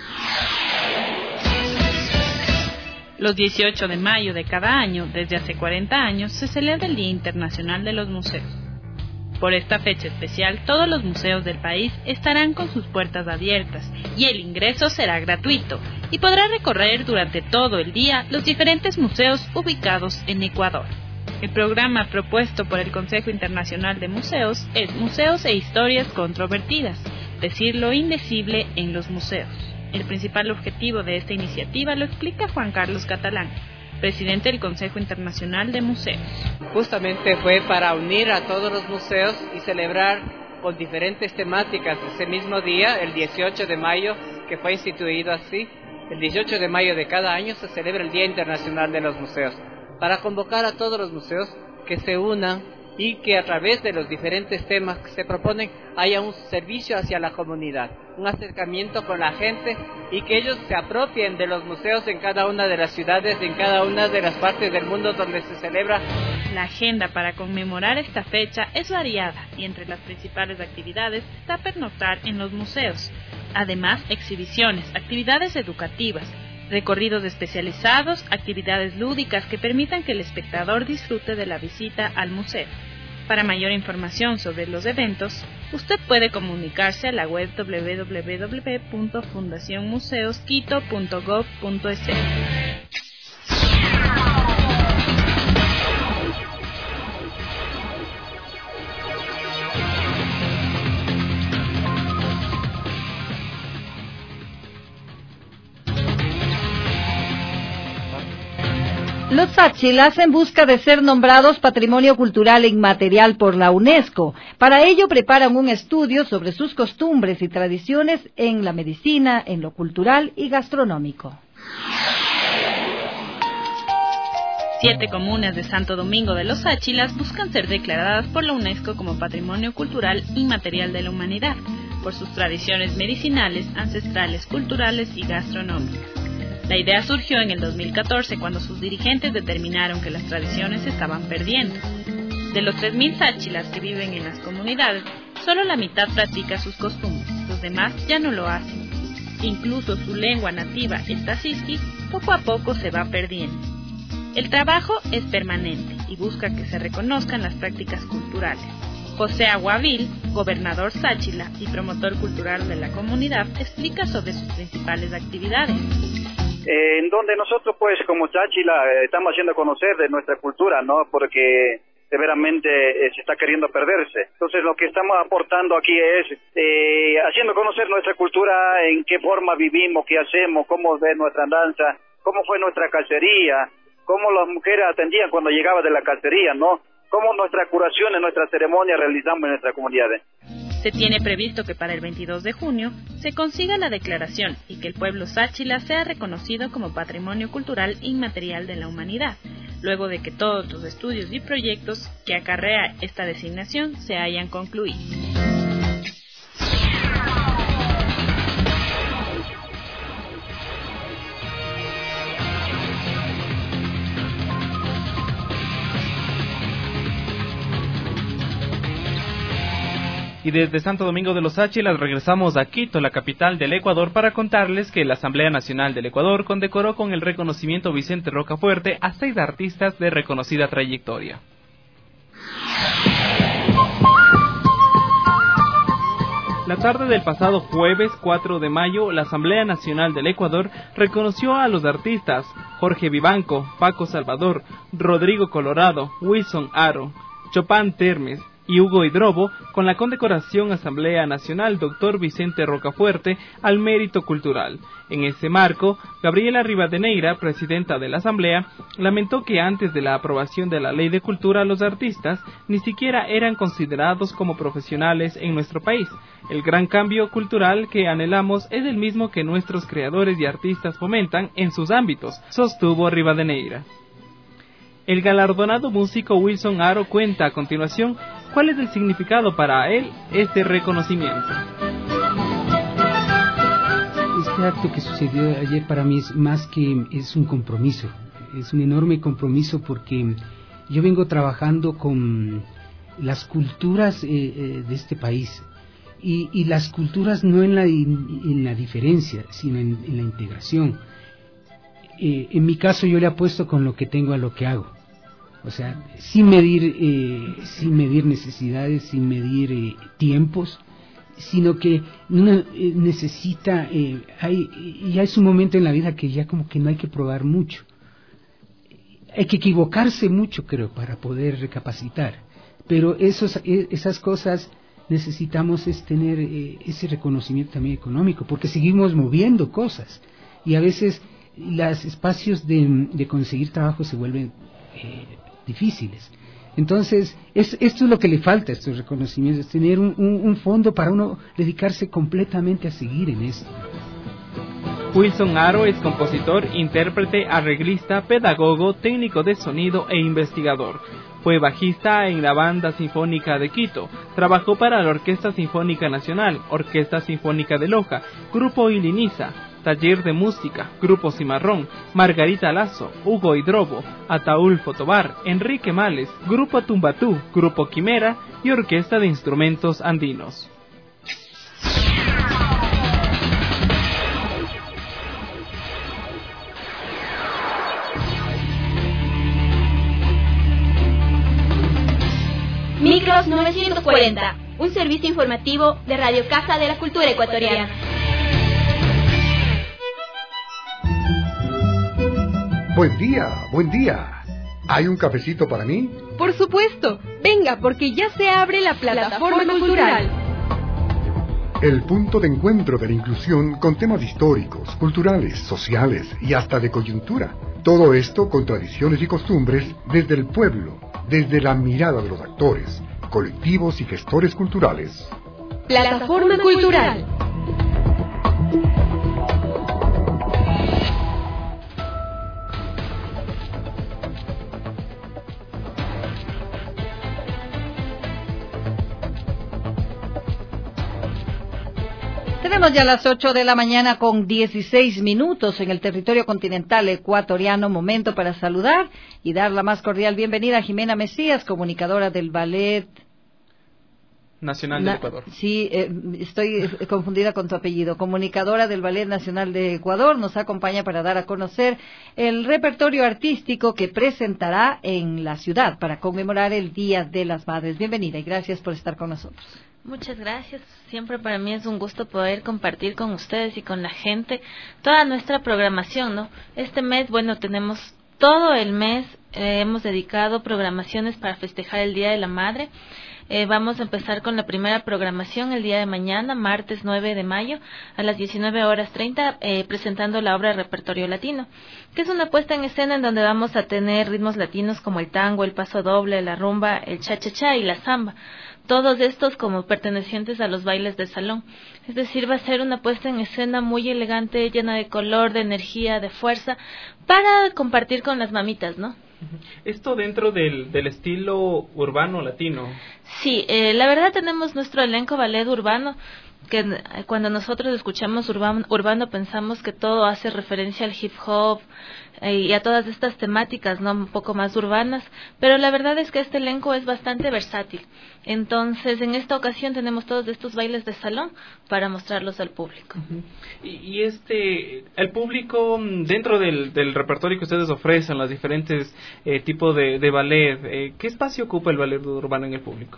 Los 18 de mayo de cada año, desde hace 40 años, se celebra el Día Internacional de los Museos. Por esta fecha especial, todos los museos del país estarán con sus puertas abiertas y el ingreso será gratuito y podrá recorrer durante todo el día los diferentes museos ubicados en Ecuador. El programa propuesto por el Consejo Internacional de Museos es Museos e Historias Controvertidas, decir lo indecible en los museos. El principal objetivo de esta iniciativa lo explica Juan Carlos Catalán, presidente del Consejo Internacional de Museos. Justamente fue para unir a todos los museos y celebrar con diferentes temáticas ese mismo día, el 18 de mayo, que fue instituido así. El 18 de mayo de cada año se celebra el Día Internacional de los Museos, para convocar a todos los museos que se unan y que a través de los diferentes temas que se proponen haya un servicio hacia la comunidad, un acercamiento con la gente y que ellos se apropien de los museos en cada una de las ciudades, en cada una de las partes del mundo donde se celebra. La agenda para conmemorar esta fecha es variada y entre las principales actividades está pernoctar en los museos. Además, exhibiciones, actividades educativas, recorridos especializados, actividades lúdicas que permitan que el espectador disfrute de la visita al museo. Para mayor información sobre los eventos, usted puede comunicarse a la web www.fundacionmuseosquito.gov.es. Los Sáchilas en busca de ser nombrados Patrimonio Cultural Inmaterial por la UNESCO. Para ello preparan un estudio sobre sus costumbres y tradiciones en la medicina, en lo cultural y gastronómico. 7 comunas de Santo Domingo de los Sáchilas buscan ser declaradas por la UNESCO como Patrimonio Cultural Inmaterial de la Humanidad, por sus tradiciones medicinales, ancestrales, culturales y gastronómicas. La idea surgió en el 2014 cuando sus dirigentes determinaron que las tradiciones se estaban perdiendo. De los 3.000 sáchilas que viven en las comunidades, solo la mitad practica sus costumbres, los demás ya no lo hacen. Incluso su lengua nativa, el tacisqui, poco a poco se va perdiendo. El trabajo es permanente y busca que se reconozcan las prácticas culturales. José Aguavil, gobernador sáchila y promotor cultural de la comunidad, explica sobre sus principales actividades. En donde nosotros pues como Sáchila estamos haciendo conocer de nuestra cultura, ¿no? Porque severamente se está queriendo perderse. Entonces lo que estamos aportando aquí es haciendo conocer nuestra cultura, en qué forma vivimos, qué hacemos, cómo es nuestra danza, cómo fue nuestra cacería, cómo las mujeres atendían cuando llegaba de la cacería, ¿no? Cómo nuestras curaciones, nuestras ceremonias realizamos en nuestras comunidades. Se tiene previsto que para el 22 de junio se consiga la declaración y que el pueblo sáchila sea reconocido como Patrimonio Cultural Inmaterial de la Humanidad, luego de que todos los estudios y proyectos que acarrea esta designación se hayan concluido. Y desde Santo Domingo de los Sáchilas regresamos a Quito, la capital del Ecuador, para contarles que la Asamblea Nacional del Ecuador condecoró con el reconocimiento Vicente Rocafuerte a 6 artistas de reconocida trayectoria. La tarde del pasado jueves 4 de mayo, la Asamblea Nacional del Ecuador reconoció a los artistas Jorge Vivanco, Paco Salvador, Rodrigo Colorado, Wilson Aro, Chopin Termes y Hugo Hidrobo con la condecoración Asamblea Nacional Dr. Vicente Rocafuerte al mérito cultural. En ese marco, Gabriela Rivadeneira, presidenta de la Asamblea, lamentó que antes de la aprobación de la Ley de Cultura los artistas ni siquiera eran considerados como profesionales en nuestro país. El gran cambio cultural que anhelamos es el mismo que nuestros creadores y artistas fomentan en sus ámbitos, sostuvo Rivadeneira. El galardonado músico Wilson Aro cuenta a continuación cuál es el significado para él este reconocimiento. Este acto que sucedió ayer para mí es más que es un compromiso, es un enorme compromiso porque yo vengo trabajando con las culturas de este país y las culturas no en la diferencia, sino en la integración. En mi caso yo le apuesto con lo que tengo a lo que hago, o sea, sin medir necesidades, sin medir tiempos, sino que uno necesita, ya es un momento en la vida que ya como que no hay que probar mucho, hay que equivocarse mucho creo para poder recapacitar, pero esas cosas necesitamos es tener ese reconocimiento también económico, porque seguimos moviendo cosas y a veces los espacios de conseguir trabajo se vuelven difíciles. Entonces, esto es lo que le falta a estos reconocimientos, tener un fondo para uno dedicarse completamente a seguir en esto. Wilson Aro es compositor, intérprete, arreglista, pedagogo, técnico de sonido e investigador. Fue bajista en la Banda Sinfónica de Quito. Trabajó para la Orquesta Sinfónica Nacional, Orquesta Sinfónica de Loja, Grupo Iliniza, Taller de Música, Grupo Cimarrón, Margarita Lazo, Hugo Hidrobo, Ataúlfo Tobar, Enrique Males, Grupo Tumbatú, Grupo Quimera y Orquesta de Instrumentos Andinos. Micros 940, un servicio informativo de Radio Casa de la Cultura Ecuatoriana. Buen día, buen día. ¿Hay un cafecito para mí? Por supuesto. Venga, porque ya se abre la plataforma cultural. El punto de encuentro de la inclusión con temas históricos, culturales, sociales y hasta de coyuntura. Todo esto con tradiciones y costumbres desde el pueblo, desde la mirada de los actores, colectivos y gestores culturales. Plataforma cultural. Tenemos ya las 8 de la mañana con 16 minutos en el territorio continental ecuatoriano. Momento para saludar y dar la más cordial bienvenida a Jimena Mesías, comunicadora del Ballet Nacional del Ecuador. Sí, estoy confundida con tu apellido. Comunicadora del Ballet Nacional de Ecuador, nos acompaña para dar a conocer el repertorio artístico que presentará en la ciudad para conmemorar el Día de las Madres. Bienvenida y gracias por estar con nosotros. Muchas gracias. Siempre para mí es un gusto poder compartir con ustedes y con la gente toda nuestra programación, ¿no? Este mes, bueno, tenemos todo el mes, hemos dedicado programaciones para festejar el Día de la Madre. Vamos a empezar con la primera programación el día de mañana, martes 9 de mayo, a las 19:30, presentando la obra Repertorio Latino, que es una puesta en escena en donde vamos a tener ritmos latinos como el tango, el paso doble, la rumba, el cha-cha-cha y la samba. Todos estos como pertenecientes a los bailes de salón. Es decir, va a ser una puesta en escena muy elegante, llena de color, de energía, de fuerza, para compartir con las mamitas, ¿no? ¿Esto dentro del estilo urbano latino? Sí, la verdad tenemos nuestro elenco ballet urbano, que cuando nosotros escuchamos urbano pensamos que todo hace referencia al hip hop y a todas estas temáticas, ¿no? Un poco más urbanas, pero la verdad es que este elenco es bastante versátil. Entonces, en esta ocasión tenemos todos estos bailes de salón para mostrarlos al público. Y el público, dentro del repertorio que ustedes ofrecen, los diferentes tipos de ballet, ¿qué espacio ocupa el ballet urbano en el público?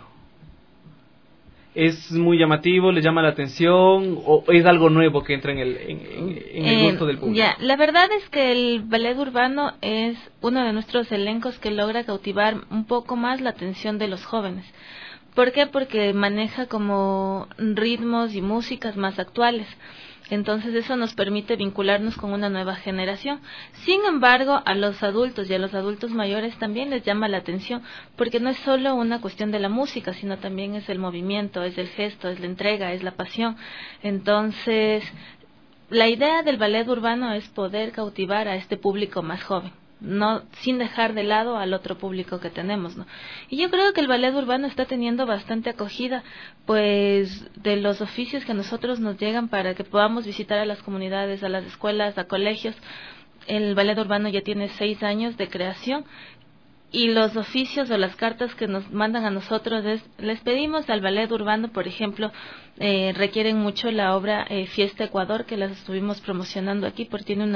¿Es muy llamativo, le llama la atención o es algo nuevo que entra en el gusto del público? Ya, la verdad es que el ballet urbano es uno de nuestros elencos que logra cautivar un poco más la atención de los jóvenes. ¿Por qué? Porque maneja como ritmos y músicas más actuales. Entonces eso nos permite vincularnos con una nueva generación. Sin embargo, a los adultos y a los adultos mayores también les llama la atención, porque no es solo una cuestión de la música, sino también es el movimiento, es el gesto, es la entrega, es la pasión. Entonces, la idea del ballet urbano es poder cautivar a este público más joven, no sin dejar de lado al otro público que tenemos, ¿no? Y yo creo que el ballet urbano está teniendo bastante acogida, pues de los oficios que a nosotros nos llegan para que podamos visitar a las comunidades, a las escuelas, a colegios. El ballet urbano ya tiene 6 años de creación y los oficios o las cartas que nos mandan a nosotros les pedimos al ballet urbano, por ejemplo, requieren mucho la obra Fiesta Ecuador, que las estuvimos promocionando aquí porque tiene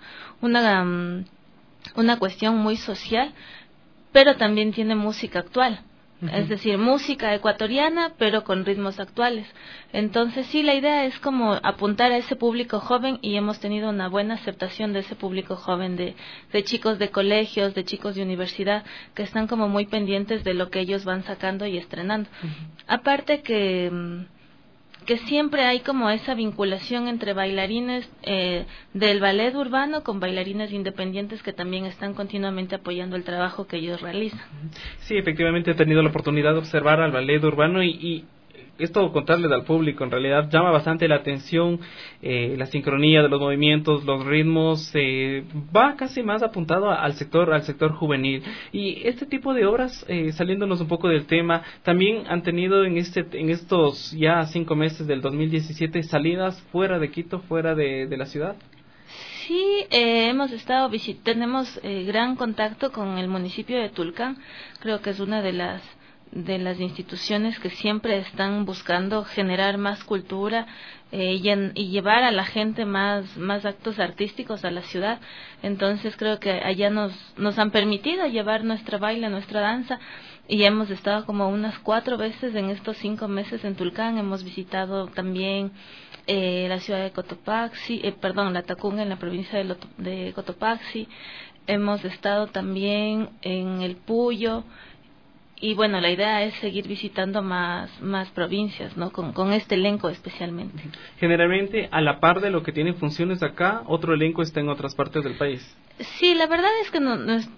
una cuestión muy social, pero también tiene música actual. Es decir, música ecuatoriana, pero con ritmos actuales. Entonces, sí, la idea es como apuntar a ese público joven y hemos tenido una buena aceptación de ese público joven, de chicos de colegios, de chicos de universidad, que están como muy pendientes de lo que ellos van sacando y estrenando. Aparte que siempre hay como esa vinculación entre bailarines del ballet urbano con bailarines independientes que también están continuamente apoyando el trabajo que ellos realizan. Sí, efectivamente he tenido la oportunidad de observar al ballet urbano y esto contarles al público, en realidad llama bastante la atención, la sincronía de los movimientos, los ritmos, va casi más apuntado al sector juvenil. Y este tipo de obras, saliéndonos un poco del tema, también han tenido en estos ya 5 meses del 2017 salidas fuera de Quito, fuera de la ciudad. Sí, tenemos gran contacto con el municipio de Tulcán. Creo que es una de las instituciones que siempre están buscando generar más cultura y llevar a la gente más actos artísticos a la ciudad. Entonces creo que allá nos han permitido llevar nuestra baile, nuestra danza, y hemos estado como unas 4 veces en estos 5 meses en Tulcán. Hemos visitado también la ciudad de Cotopaxi, la Tacunga en la provincia de Cotopaxi. Hemos estado también en el Puyo. Y bueno, la idea es seguir visitando más provincias, ¿no? Con este elenco especialmente. Generalmente, a la par de lo que tienen funciones acá, otro elenco está en otras partes del país. Sí, la verdad es que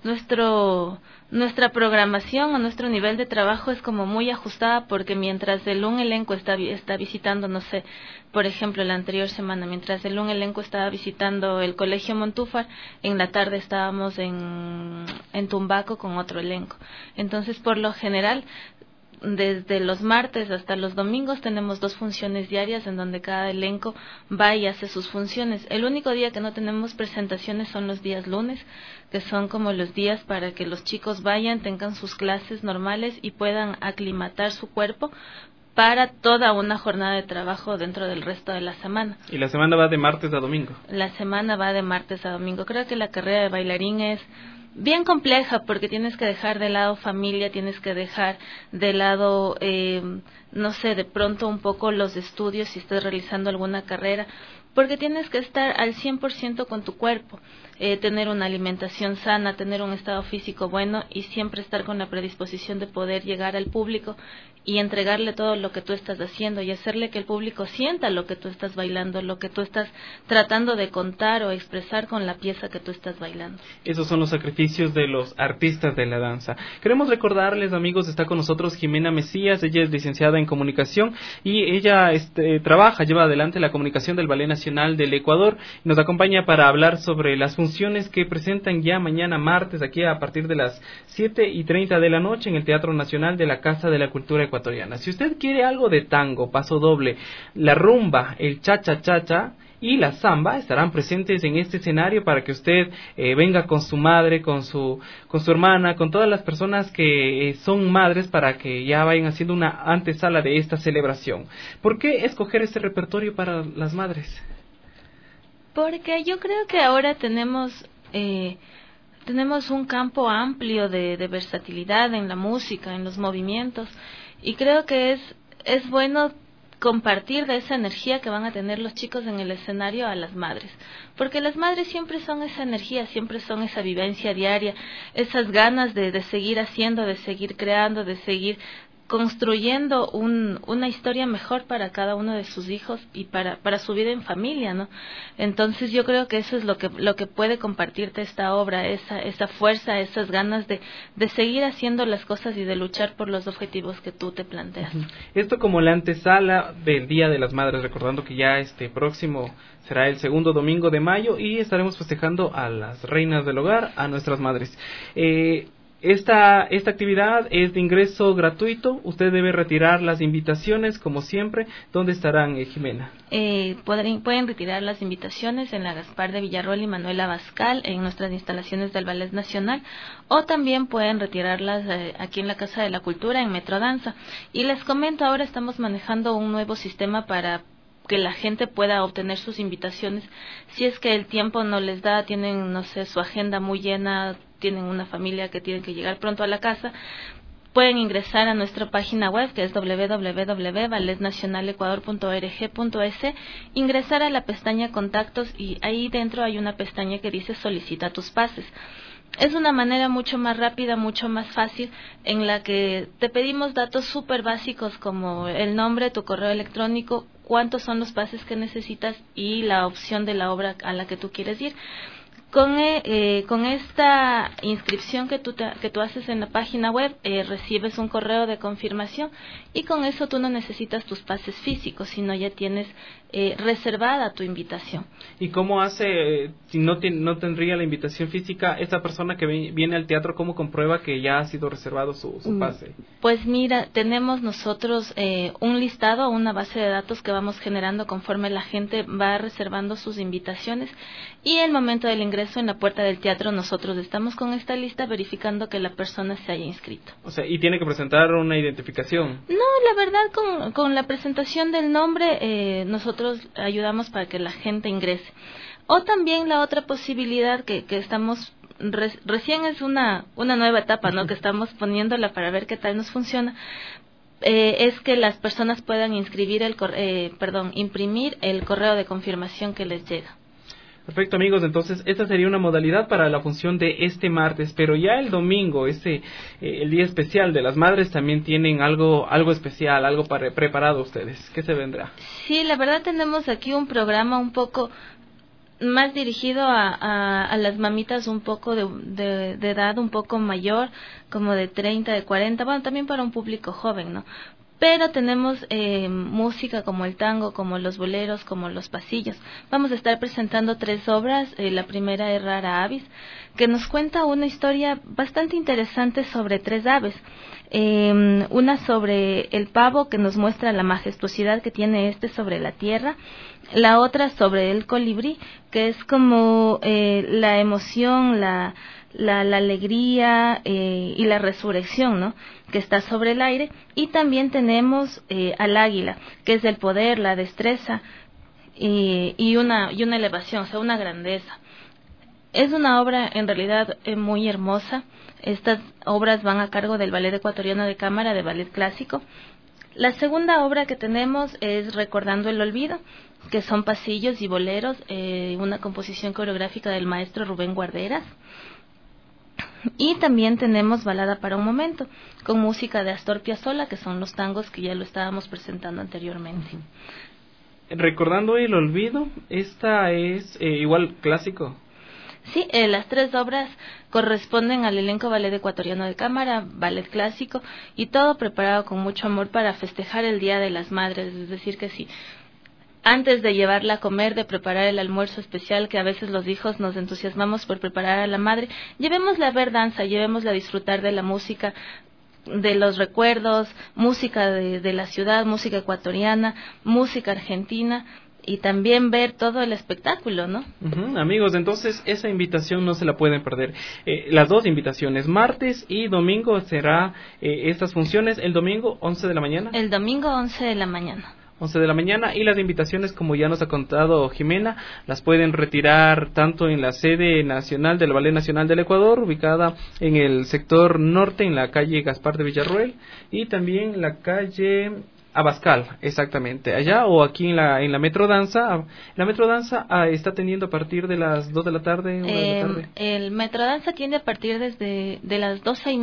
nuestra programación o nuestro nivel de trabajo es como muy ajustada, porque mientras un elenco está visitando, no sé, por ejemplo, la anterior semana, mientras un elenco estaba visitando el Colegio Montúfar, en la tarde estábamos en Tumbaco con otro elenco. Entonces, por lo general, desde los martes hasta los domingos tenemos 2 funciones diarias en donde cada elenco va y hace sus funciones. El único día que no tenemos presentaciones son los días lunes, que son como los días para que los chicos vayan, tengan sus clases normales y puedan aclimatar su cuerpo para toda una jornada de trabajo dentro del resto de la semana. ¿Y la semana va de martes a domingo? La semana va de martes a domingo. Creo que la carrera de bailarín es bien compleja, porque tienes que dejar de lado familia, tienes que dejar de lado, no sé, de pronto un poco los estudios si estás realizando alguna carrera, porque tienes que estar al 100% con tu cuerpo, tener una alimentación sana, tener un estado físico bueno y siempre estar con la predisposición de poder llegar al público y entregarle todo lo que tú estás haciendo y hacerle que el público sienta lo que tú estás bailando, lo que tú estás tratando de contar o expresar con la pieza que tú estás bailando. Esos son los sacrificios de los artistas de la danza. Queremos recordarles, amigos, está con nosotros Jimena Mesías. Ella es licenciada en comunicación y ella lleva adelante la comunicación del Ballet Nacional del Ecuador. Nos acompaña para hablar sobre las funciones que presentan ya mañana martes aquí a partir de las 7:30 de la noche en el Teatro Nacional de la Casa de la Cultura Ecuatoriana. Si usted quiere algo de tango, paso doble, la rumba, el cha-cha-cha-cha y la samba estarán presentes en este escenario para que usted venga con su madre, con su hermana, con todas las personas que son madres, para que ya vayan haciendo una antesala de esta celebración. ¿Por qué escoger este repertorio para las madres? Porque yo creo que ahora tenemos un campo amplio de versatilidad en la música, en los movimientos, y creo que es bueno compartir de esa energía que van a tener los chicos en el escenario a las madres, porque las madres siempre son esa energía, siempre son esa vivencia diaria, esas ganas de seguir haciendo, de seguir creando, de seguir construyendo una historia mejor para cada uno de sus hijos y para su vida en familia, ¿no? Entonces yo creo que eso es lo que puede compartirte esta obra, esa fuerza, esas ganas de seguir haciendo las cosas y de luchar por los objetivos que tú te planteas. Esto como la antesala del Día de las Madres, recordando que ya próximo será el 2º domingo de mayo y estaremos festejando a las reinas del hogar, a nuestras madres. Esta actividad es de ingreso gratuito. Usted debe retirar las invitaciones, como siempre. ¿Dónde estarán, Jimena? Pueden retirar las invitaciones en la Gaspar de Villarroel y Manuel Abascal, en nuestras instalaciones del Ballet Nacional, o también pueden retirarlas aquí en la Casa de la Cultura, en Metrodanza. Y les comento, ahora estamos manejando un nuevo sistema para que la gente pueda obtener sus invitaciones. Si es que el tiempo no les da, tienen, no sé, su agenda muy llena, tienen una familia que tienen que llegar pronto a la casa, pueden ingresar a nuestra página web, que es www.balletnacionalecuador.org.es, ingresar a la pestaña Contactos y ahí dentro hay una pestaña que dice Solicita tus pases. Es una manera mucho más rápida, mucho más fácil, en la que te pedimos datos súper básicos como el nombre, tu correo electrónico, cuántos son los pases que necesitas y la opción de la obra a la que tú quieres ir. Con esta inscripción que tú haces en la página web, recibes un correo de confirmación y con eso tú no necesitas tus pases físicos, sino ya tienes reservada tu invitación. ¿Y cómo hace, si no tendría la invitación física, esta persona que viene al teatro, cómo comprueba que ya ha sido reservado su pase? Pues mira, tenemos nosotros un listado, una base de datos que vamos generando conforme la gente va reservando sus invitaciones, y el momento del ingreso en la puerta del teatro nosotros estamos con esta lista verificando que la persona se haya inscrito. O sea, ¿y tiene que presentar una identificación? No, la verdad, con la presentación del nombre nosotros ayudamos para que la gente ingrese. O también la otra posibilidad que estamos recién es una nueva etapa, ¿no? Que estamos poniéndola para ver qué tal nos funciona. Es que las personas puedan imprimir el correo de confirmación que les llega. Perfecto, amigos, entonces esta sería una modalidad para la función de este martes, pero ya el domingo, el día especial de las madres, también tienen algo especial, algo preparado ustedes. ¿Qué se vendrá? Sí, la verdad tenemos aquí un programa un poco más dirigido a las mamitas un poco de edad un poco mayor, como de 30, de 40, bueno, también para un público joven, ¿no? Pero tenemos música como el tango, como los boleros, como los pasillos. Vamos a estar presentando 3 obras. La primera es Rara Avis, que nos cuenta una historia bastante interesante sobre 3 aves. Una sobre el pavo, que nos muestra la majestuosidad que tiene sobre la tierra. La otra sobre el colibrí, que es como la emoción, la alegría y la resurrección, ¿no? Que está sobre el aire. Y también tenemos al águila, que es el poder, la destreza y una elevación, o sea, una grandeza. Es una obra en realidad muy hermosa. Estas obras van a cargo del Ballet Ecuatoriano de Cámara, de ballet clásico. La segunda obra que tenemos es Recordando el Olvido, que son pasillos y boleros, una composición coreográfica del maestro Rubén Guarderas. Y también tenemos Balada para un Momento, con música de Astor Piazzolla, que son los tangos que ya lo estábamos presentando anteriormente. Recordando el Olvido, esta es igual clásico. Sí, las 3 obras corresponden al elenco Ballet Ecuatoriano de Cámara, ballet clásico, y todo preparado con mucho amor para festejar el Día de las Madres. Es decir, que sí, antes de llevarla a comer, de preparar el almuerzo especial, que a veces los hijos nos entusiasmamos por preparar a la madre, llevémosla a ver danza, llevémosla a disfrutar de la música, de los recuerdos, música de la ciudad, música ecuatoriana, música argentina, y también ver todo el espectáculo, ¿no? Amigos, entonces esa invitación no se la pueden perder. Las 2 invitaciones, martes y domingo, será estas funciones. El domingo, 11 de la mañana. El domingo, 11 de la mañana. 11 de la mañana, y las invitaciones, como ya nos ha contado Jimena, las pueden retirar tanto en la sede nacional del Ballet Nacional del Ecuador, ubicada en el sector norte, en la calle Gaspar de Villarroel, y también en la calle Abascal, exactamente, allá, o aquí en la Metrodanza. La Metrodanza está atendiendo a partir de las 2 de la tarde, 1 de la tarde. El Metrodanza atiende a partir de las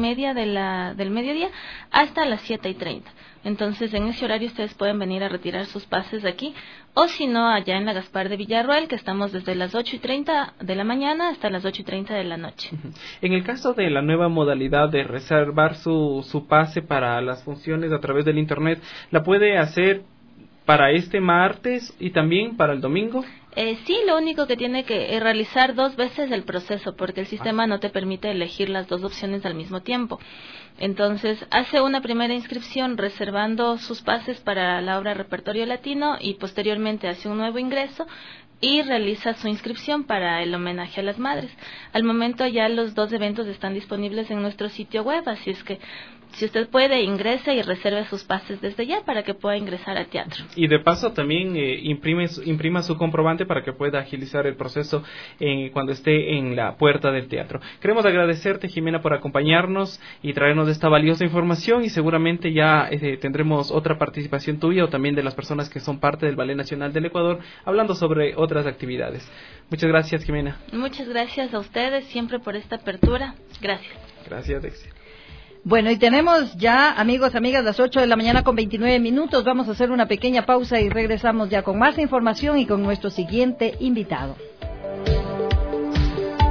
12:30 del mediodía hasta las 7:30. Entonces, en ese horario ustedes pueden venir a retirar sus pases de aquí, o si no, allá en la Gaspar de Villarroel, que estamos desde las 8:30 de la mañana hasta las 8:30 de la noche. En el caso de la nueva modalidad de reservar su pase para las funciones a través del Internet, ¿la puede hacer para este martes y también para el domingo? Sí, lo único que tiene que realizar 2 veces el proceso, porque el sistema no te permite elegir las 2 opciones al mismo tiempo. Entonces, hace una primera inscripción reservando sus pases para la obra Repertorio Latino, y posteriormente hace un nuevo ingreso y realiza su inscripción para el homenaje a las madres. Al momento ya los 2 eventos están disponibles en nuestro sitio web, así es que si usted puede, ingrese y reserve sus pases desde ya para que pueda ingresar al teatro. Y de paso también imprima su comprobante para que pueda agilizar el proceso cuando esté en la puerta del teatro. Queremos agradecerte, Jimena, por acompañarnos y traernos esta valiosa información, y seguramente ya tendremos otra participación tuya o también de las personas que son parte del Ballet Nacional del Ecuador, hablando sobre otras actividades. Muchas gracias, Jimena. Muchas gracias a ustedes siempre por esta apertura. Gracias. Gracias, Dexia. Bueno, y tenemos ya, amigos, amigas, las 8 de la mañana con 29 minutos. Vamos a hacer una pequeña pausa y regresamos ya con más información y con nuestro siguiente invitado.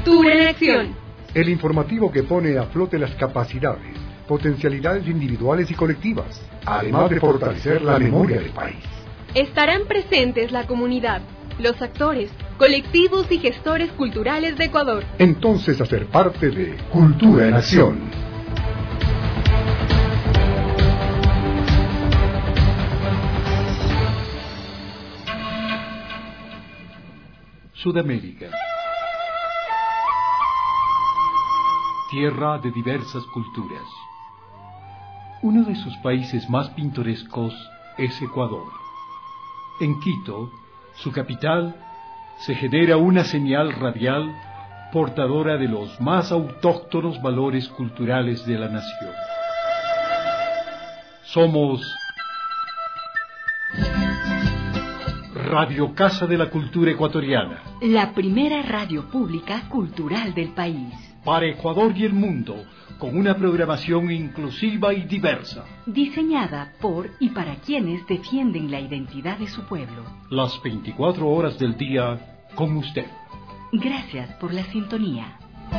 Cultura en Acción. El informativo que pone a flote las capacidades, potencialidades individuales y colectivas, además de fortalecer la memoria del país. Estarán presentes la comunidad, los actores, colectivos y gestores culturales de Ecuador. Entonces, hacer parte de Cultura en Acción. Sudamérica. Tierra de diversas culturas. Uno de sus países más pintorescos es Ecuador. En Quito, su capital, se genera una señal radial portadora de los más autóctonos valores culturales de la nación. Somos Radio Casa de la Cultura Ecuatoriana. La primera radio pública cultural del país. Para Ecuador y el mundo, con una programación inclusiva y diversa. Diseñada por y para quienes defienden la identidad de su pueblo. Las 24 horas del día con usted. Gracias por la sintonía.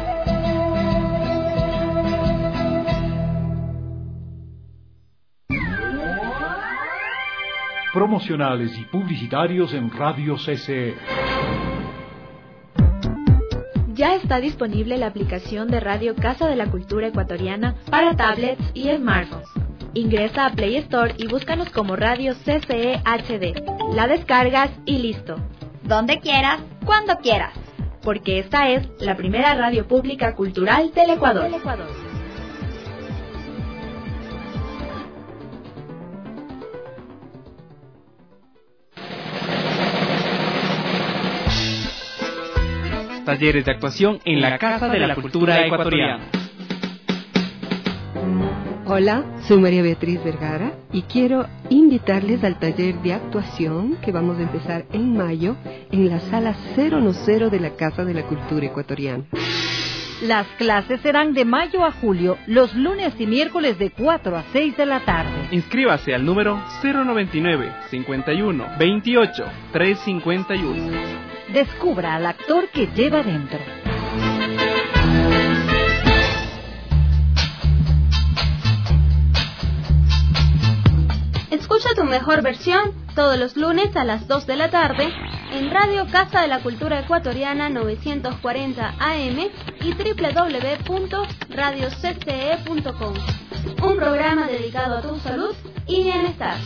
Promocionales y publicitarios en Radio CCE. Ya está disponible la aplicación de Radio Casa de la Cultura Ecuatoriana para tablets y smartphones. Ingresa a Play Store y búscanos como Radio CCE HD. La descargas y listo. Donde quieras, cuando quieras. Porque esta es la primera radio pública cultural del Ecuador. Talleres de actuación en la Casa de la Cultura Ecuatoriana. Hola, soy María Beatriz Vergara y quiero invitarles al taller de actuación que vamos a empezar en mayo en la sala 010 de la Casa de la Cultura Ecuatoriana. Las clases serán de mayo a julio, los lunes y miércoles de 4 a 6 de la tarde. Inscríbase al número 099 51 28 351. Descubra al actor que lleva dentro. Escucha tu mejor versión todos los lunes a las 2 de la tarde en Radio Casa de la Cultura Ecuatoriana 940 AM y www.radiocce.com. Un programa dedicado a tu salud y bienestar.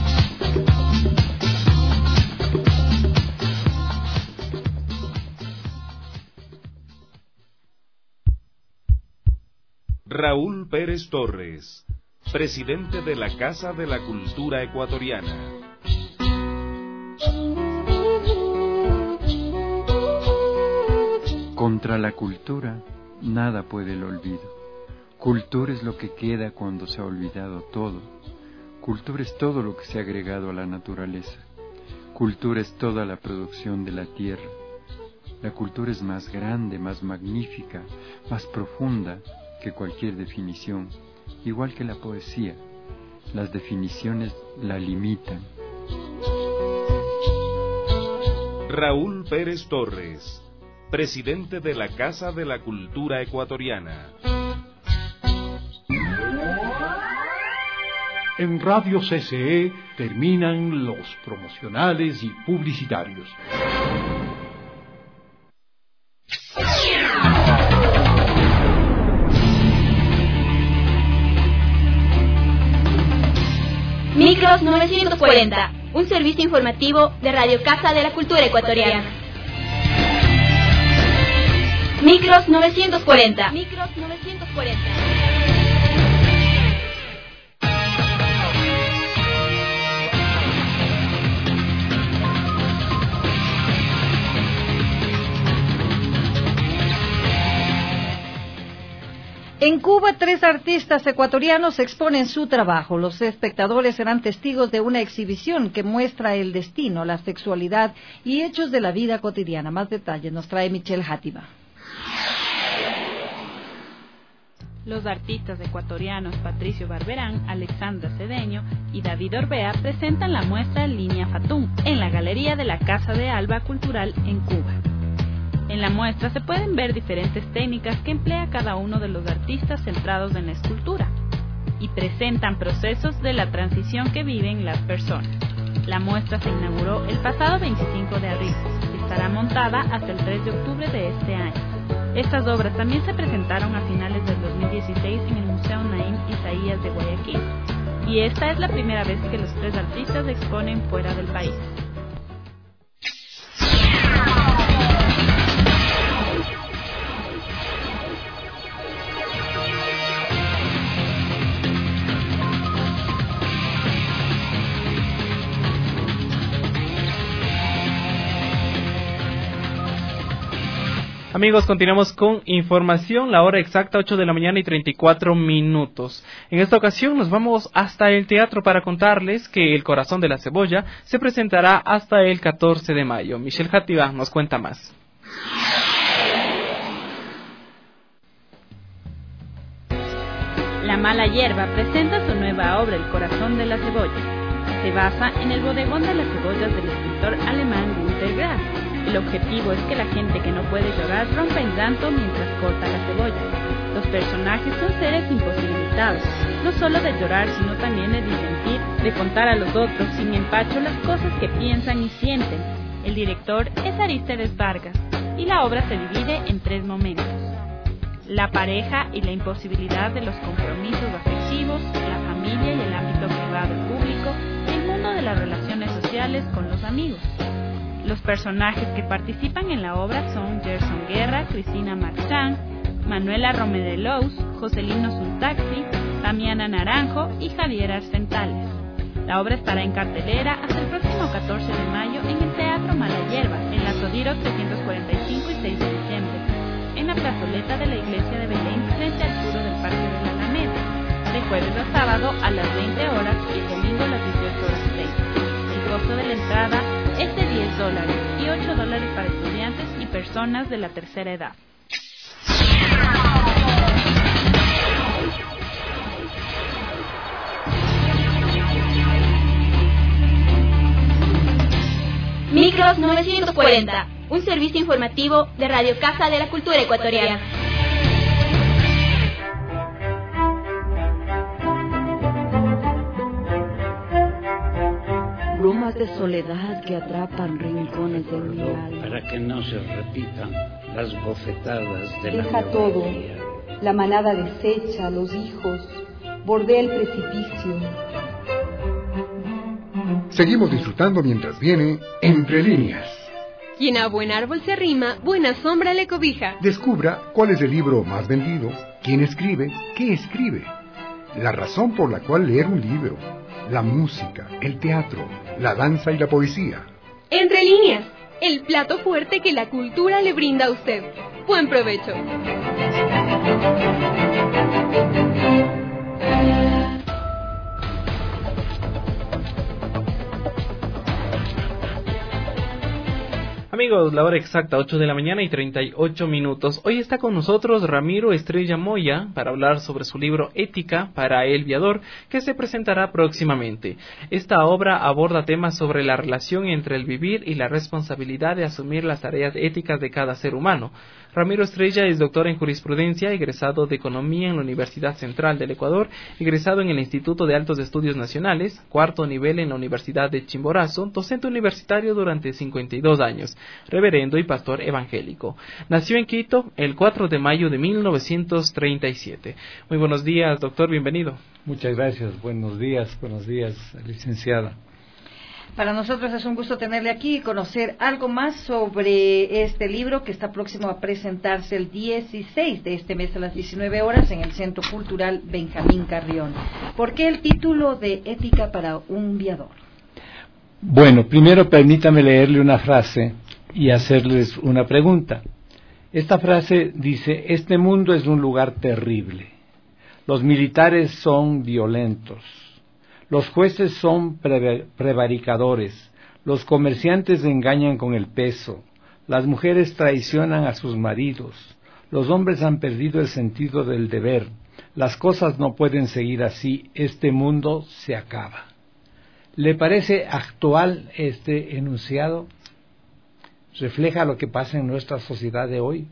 Raúl Pérez Torres, presidente de la Casa de la Cultura Ecuatoriana. Contra la cultura, nada puede el olvido. Cultura es lo que queda cuando se ha olvidado todo. Cultura es todo lo que se ha agregado a la naturaleza. Cultura es toda la producción de la tierra. La cultura es más grande, más magnífica, más profunda que cualquier definición, igual que la poesía. Las definiciones la limitan. Raúl Pérez Torres, presidente de la Casa de la Cultura Ecuatoriana. En Radio CCE terminan los promocionales y publicitarios. Micros 940, un servicio informativo de Radio Casa de la Cultura Ecuatoriana. Micros 940. Micros 940. En Cuba, 3 artistas ecuatorianos exponen su trabajo. Los espectadores serán testigos de una exhibición que muestra el destino, la sexualidad y hechos de la vida cotidiana. Más detalles nos trae Michelle Játiva. Los artistas ecuatorianos Patricio Barberán, Alexandra Cedeño y David Orbea presentan la muestra Línea Fatún en la Galería de la Casa de Alba Cultural en Cuba. En la muestra se pueden ver diferentes técnicas que emplea cada uno de los artistas centrados en la escultura y presentan procesos de la transición que viven las personas. La muestra se inauguró el pasado 25 de abril y estará montada hasta el 3 de octubre de este año. Estas obras también se presentaron a finales del 2016 en el Museo Naim Isaías de Guayaquil, y esta es la primera vez que los 3 artistas exponen fuera del país. Amigos, continuamos con información, la hora exacta 8 de la mañana y 34 minutos. En esta ocasión nos vamos hasta el teatro para contarles que El Corazón de la Cebolla se presentará hasta el 14 de mayo. Michelle Játiva nos cuenta más. La Mala Hierba presenta su nueva obra El Corazón de la Cebolla. Se basa en el bodegón de las cebollas del escritor alemán Günter Grass. El objetivo es que la gente que no puede llorar rompa en llanto mientras corta la cebolla. Los personajes son seres imposibilitados, no solo de llorar, sino también de disentir, de contar a los otros sin empacho las cosas que piensan y sienten. El director es Arístedes Vargas y la obra se divide en 3 momentos: la pareja y la imposibilidad de los compromisos afectivos, la familia y el ámbito privado y público, el mundo de las relaciones sociales con los amigos. Los personajes que participan en la obra son Gerson Guerra, Cristina Marchand, Manuela Romedelous, Joselino Sultaxi, Damiana Naranjo y Javier Arcentales. La obra estará en cartelera hasta el próximo 14 de mayo en el Teatro Mala Hierba, en la Todiro 345 y 6 de diciembre, en la plazoleta de la Iglesia de Belén, frente al Furo del Parque de la Alameda, de jueves a sábado a las 20 horas y el domingo a las 18 horas 30. El costo de la entrada es de $10 y $8 para estudiantes y personas de la tercera edad. Micros 940, un servicio informativo de Radio Casa de la Cultura Ecuatoriana. Brumas de soledad que atrapan rincones de mi alma. Para que no se repitan las bofetadas de la Deja todo, la manada desecha, los hijos, bordea el precipicio. Seguimos disfrutando mientras viene Entre Líneas. Quien a buen árbol se arrima, buena sombra le cobija. Descubra cuál es el libro más vendido, quién escribe, qué escribe, la razón por la cual leer un libro, la música, el teatro, la danza y la poesía. Entre Líneas, el plato fuerte que la cultura le brinda a usted. Buen provecho. Amigos, la hora exacta, 8 de la mañana y 38 minutos. Hoy está con nosotros Ramiro Estrella Moya para hablar sobre su libro Ética para el Viador, que se presentará próximamente. Esta obra aborda temas sobre la relación entre el vivir y la responsabilidad de asumir las tareas éticas de cada ser humano. Ramiro Estrella es doctor en jurisprudencia, egresado de Economía en la Universidad Central del Ecuador, egresado en el Instituto de Altos Estudios Nacionales, cuarto nivel en la Universidad de Chimborazo, docente universitario durante 52 años, reverendo y pastor evangélico. Nació en Quito el 4 de mayo de 1937. Muy buenos días, doctor, bienvenido. Muchas gracias, buenos días, licenciada. Para nosotros es un gusto tenerle aquí y conocer algo más sobre este libro que está próximo a presentarse el 16 de este mes a las 19 horas en el Centro Cultural Benjamín Carrión. ¿Por qué el título de Ética para un Viador? Bueno, primero permítame leerle una frase y hacerles una pregunta. Esta frase dice: este mundo es un lugar terrible. Los militares son violentos. Los jueces son prevaricadores, los comerciantes engañan con el peso, las mujeres traicionan a sus maridos, los hombres han perdido el sentido del deber, las cosas no pueden seguir así, este mundo se acaba. ¿Le parece actual este enunciado? refleja lo que pasa en nuestra sociedad de hoy.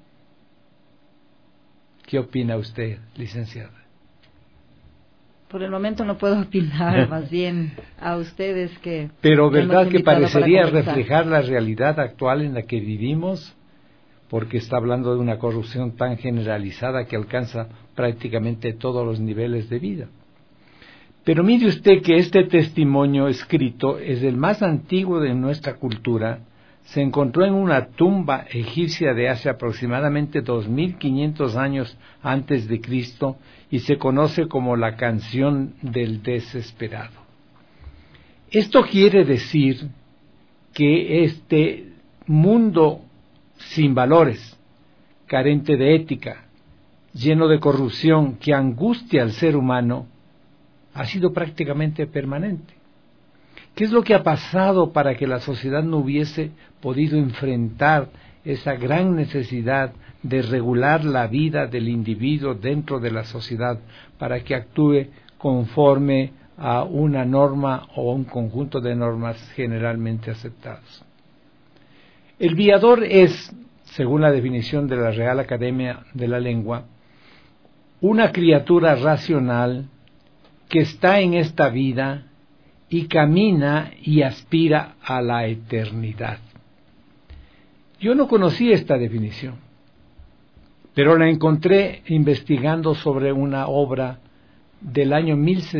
¿Qué opina usted, licenciada? Por el momento no puedo opinar, más bien a ustedes que... Pero verdad que parecería reflejar la realidad actual en la que vivimos, porque está hablando de una corrupción tan generalizada que alcanza prácticamente todos los niveles de vida. Pero mire usted que este testimonio escrito es el más antiguo de nuestra cultura. Se encontró en una tumba egipcia de hace aproximadamente 2500 años antes de Cristo y se conoce como la canción del desesperado. Esto quiere decir que este mundo sin valores, carente de ética, lleno de corrupción que angustia al ser humano, ha sido prácticamente permanente. ¿Qué es lo que ha pasado para que la sociedad no hubiese podido enfrentar esa gran necesidad de regular la vida del individuo dentro de la sociedad para que actúe conforme a una norma o un conjunto de normas generalmente aceptadas? El viador es, según la definición de la Real Academia de la Lengua, una criatura racional que está en esta vida y camina y aspira a la eternidad. Yo no conocía esta definición, pero la encontré investigando sobre una obra del año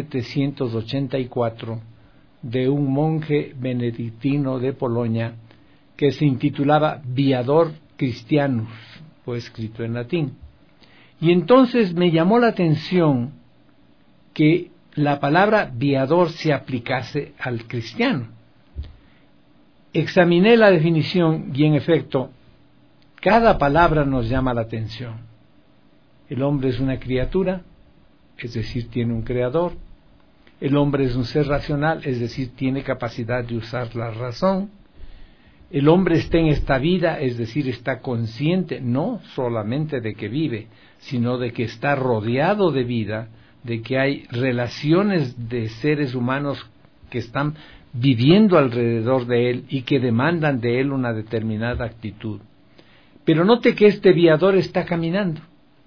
1784 de un monje benedictino de Polonia que se intitulaba Viador Christianus, fue escrito en latín. Y entonces me llamó la atención que la palabra viador se aplicase al cristiano. Examiné la definición y en efecto, cada palabra nos llama la atención. El hombre es una criatura, es decir, tiene un creador. El hombre es un ser racional, es decir, tiene capacidad de usar la razón. El hombre está en esta vida, es decir, está consciente no solamente de que vive, sino de que está rodeado de vida, de que hay relaciones de seres humanos que están viviendo alrededor de él y que demandan de él una determinada actitud. Pero note que este viador está caminando,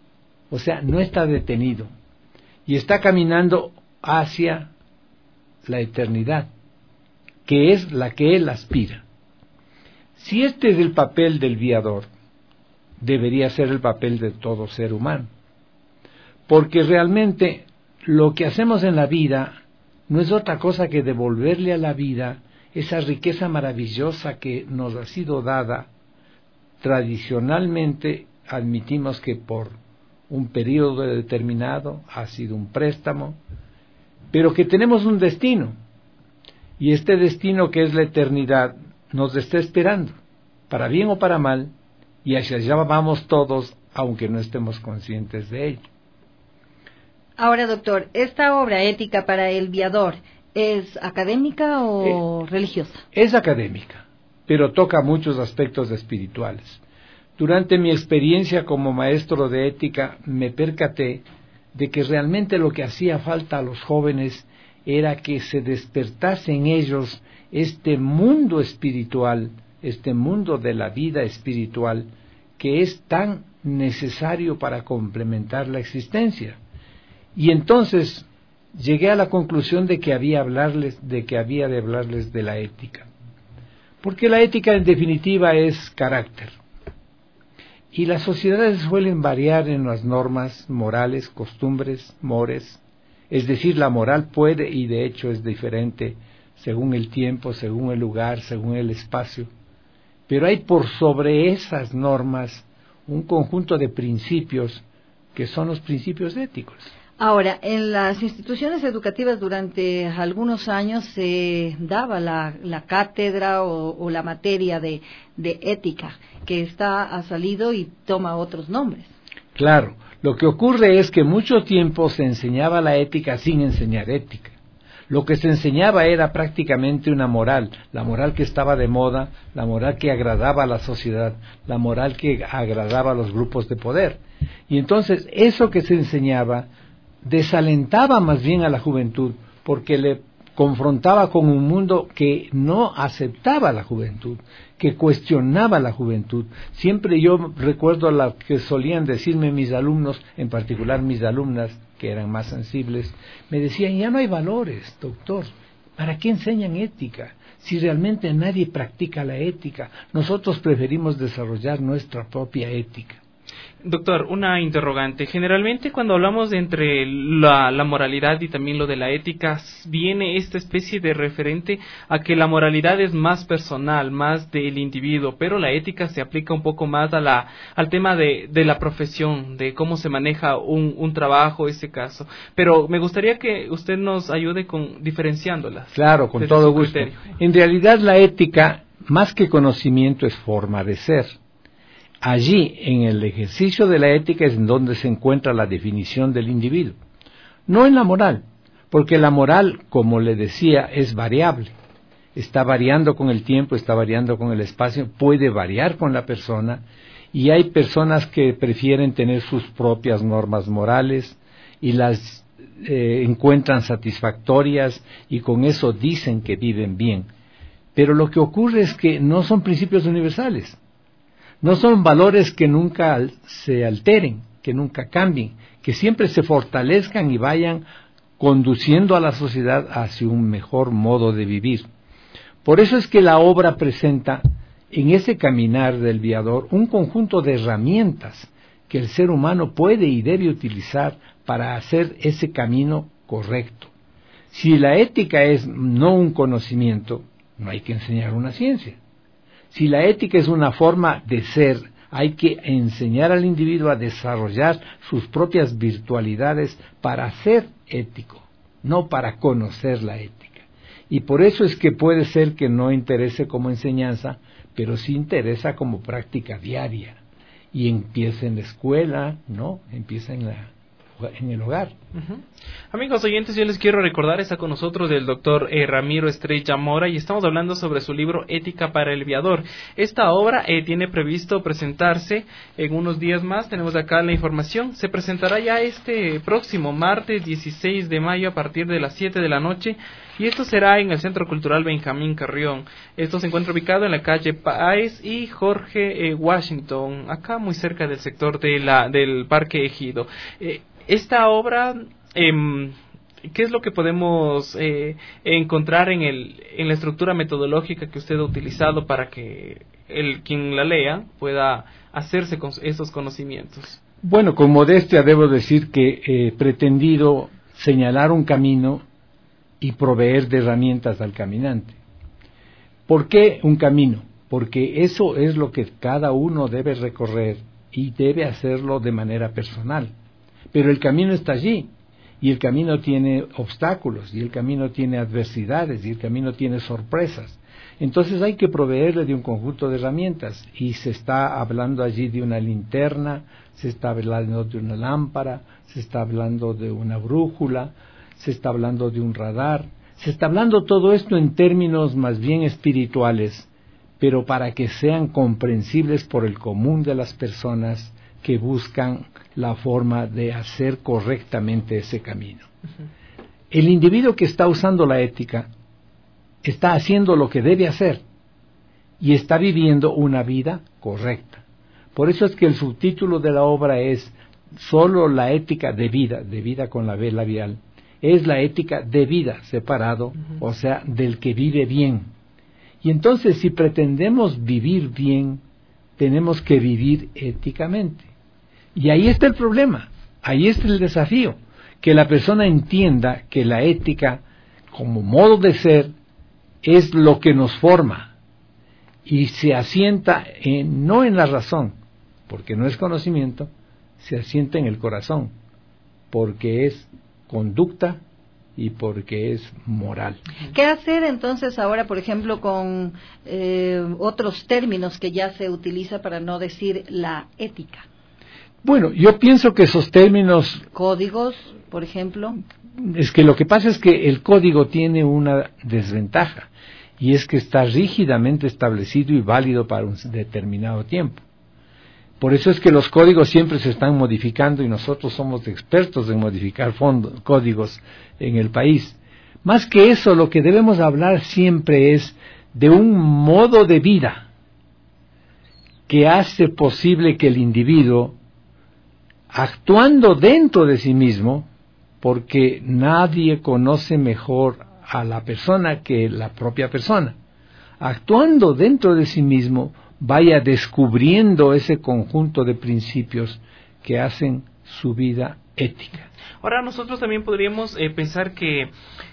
o sea, no está detenido, y está caminando hacia la eternidad, que es la que él aspira. Si este es el papel del viador, debería ser el papel de todo ser humano, porque realmente lo que hacemos en la vida no es otra cosa que devolverle a la vida esa riqueza maravillosa que nos ha sido dada. Tradicionalmente admitimos que por un periodo determinado ha sido un préstamo, pero que tenemos un destino, y este destino que es la eternidad nos está esperando, para bien o para mal, y hacia allá vamos todos, aunque no estemos conscientes de ello. Ahora, doctor, ¿esta obra ética para el viador es académica o religiosa? Es académica, pero toca muchos aspectos espirituales. Durante mi experiencia como maestro de ética me percaté de que realmente lo que hacía falta a los jóvenes era que se despertase en ellos este mundo espiritual, este mundo de la vida espiritual, que es tan necesario para complementar la existencia. Y entonces llegué a la conclusión de que había de hablarles de la ética. Porque la ética en definitiva es carácter. Y las sociedades suelen variar en las normas morales, costumbres, mores. Es decir, la moral puede y de hecho es diferente según el tiempo, según el lugar, según el espacio. Pero hay por sobre esas normas un conjunto de principios que son los principios éticos. Ahora, en las instituciones educativas durante algunos años se daba la cátedra o la materia de ética, que ha salido y toma otros nombres. Claro, lo que ocurre es que mucho tiempo se enseñaba la ética sin enseñar ética. Lo que se enseñaba era prácticamente una moral, la moral que estaba de moda, la moral que agradaba a la sociedad, la moral que agradaba a los grupos de poder. Y entonces eso que se enseñaba desalentaba más bien a la juventud, porque le confrontaba con un mundo que no aceptaba la juventud, que cuestionaba la juventud. Siempre yo recuerdo lo que solían decirme mis alumnos, en particular mis alumnas, que eran más sensibles, me decían, ya no hay valores, doctor, ¿para qué enseñan ética? Si realmente nadie practica la ética, nosotros preferimos desarrollar nuestra propia ética. Doctor, una interrogante. Generalmente cuando hablamos de entre la moralidad y también lo de la ética, viene esta especie de referente a que la moralidad es más personal, más del individuo, pero la ética se aplica un poco más al tema de la profesión, de cómo se maneja un trabajo, ese caso. Pero me gustaría que usted nos ayude con diferenciándolas. Claro, con todo gusto. Criterio. En realidad la ética, más que conocimiento, es forma de ser. Allí, en el ejercicio de la ética, es en donde se encuentra la definición del individuo. No en la moral, porque la moral, como le decía, es variable. Está variando con el tiempo, está variando con el espacio, puede variar con la persona, y hay personas que prefieren tener sus propias normas morales y las encuentran satisfactorias y con eso dicen que viven bien. Pero lo que ocurre es que no son principios universales. No son valores que nunca se alteren, que nunca cambien, que siempre se fortalezcan y vayan conduciendo a la sociedad hacia un mejor modo de vivir. Por eso es que la obra presenta en ese caminar del viador un conjunto de herramientas que el ser humano puede y debe utilizar para hacer ese camino correcto. Si la ética es no un conocimiento, no hay que enseñar una ciencia. Si la ética es una forma de ser, hay que enseñar al individuo a desarrollar sus propias virtualidades para ser ético, no para conocer la ética. Y por eso es que puede ser que no interese como enseñanza, pero sí interesa como práctica diaria. Y empieza en la escuela, ¿no? Empieza en el hogar. Uh-huh. Amigos oyentes, yo les quiero recordar, está con nosotros el doctor Ramiro Estrella Mora y estamos hablando sobre su libro Ética para el Viador. Esta obra tiene previsto presentarse en unos días más, tenemos acá la información, se presentará ya este próximo martes 16 de mayo a partir de las 7 de la noche y esto será en el Centro Cultural Benjamín Carrión. Esto se encuentra ubicado en la calle Páez y Jorge Washington, acá muy cerca del sector del Parque Ejido. Esta obra, ¿qué es lo que podemos encontrar en la estructura metodológica que usted ha utilizado para que quien la lea pueda hacerse con esos conocimientos? Bueno, con modestia debo decir que he pretendido señalar un camino y proveer de herramientas al caminante. ¿Por qué un camino? Porque eso es lo que cada uno debe recorrer y debe hacerlo de manera personal. Pero el camino está allí, y el camino tiene obstáculos, y el camino tiene adversidades, y el camino tiene sorpresas. Entonces hay que proveerle de un conjunto de herramientas, y se está hablando allí de una linterna, se está hablando de una lámpara, se está hablando de una brújula, se está hablando de un radar, se está hablando todo esto en términos más bien espirituales, pero para que sean comprensibles por el común de las personas que buscan la forma de hacer correctamente ese camino. Uh-huh. El individuo que está usando la ética está haciendo lo que debe hacer y está viviendo una vida correcta. Por eso es que el subtítulo de la obra es solo la ética de vida con la B labial, es la ética de vida separado, uh-huh. O sea, del que vive bien. Y entonces si pretendemos vivir bien, tenemos que vivir éticamente. Y ahí está el problema, ahí está el desafío, que la persona entienda que la ética como modo de ser es lo que nos forma y se asienta no en la razón, porque no es conocimiento, se asienta en el corazón, porque es conducta y porque es moral. ¿Qué hacer entonces ahora, por ejemplo, con otros términos que ya se utiliza para no decir la ética? Bueno, yo pienso que esos términos... Códigos, por ejemplo. Es que lo que pasa es que el código tiene una desventaja, y es que está rígidamente establecido y válido para un determinado tiempo. Por eso es que los códigos siempre se están modificando y nosotros somos expertos en modificar códigos en el país. Más que eso, lo que debemos hablar siempre es de un modo de vida que hace posible que el individuo, actuando dentro de sí mismo, porque nadie conoce mejor a la persona que la propia persona, actuando dentro de sí mismo, vaya descubriendo ese conjunto de principios que hacen su vida ética. Ahora nosotros también podríamos pensar que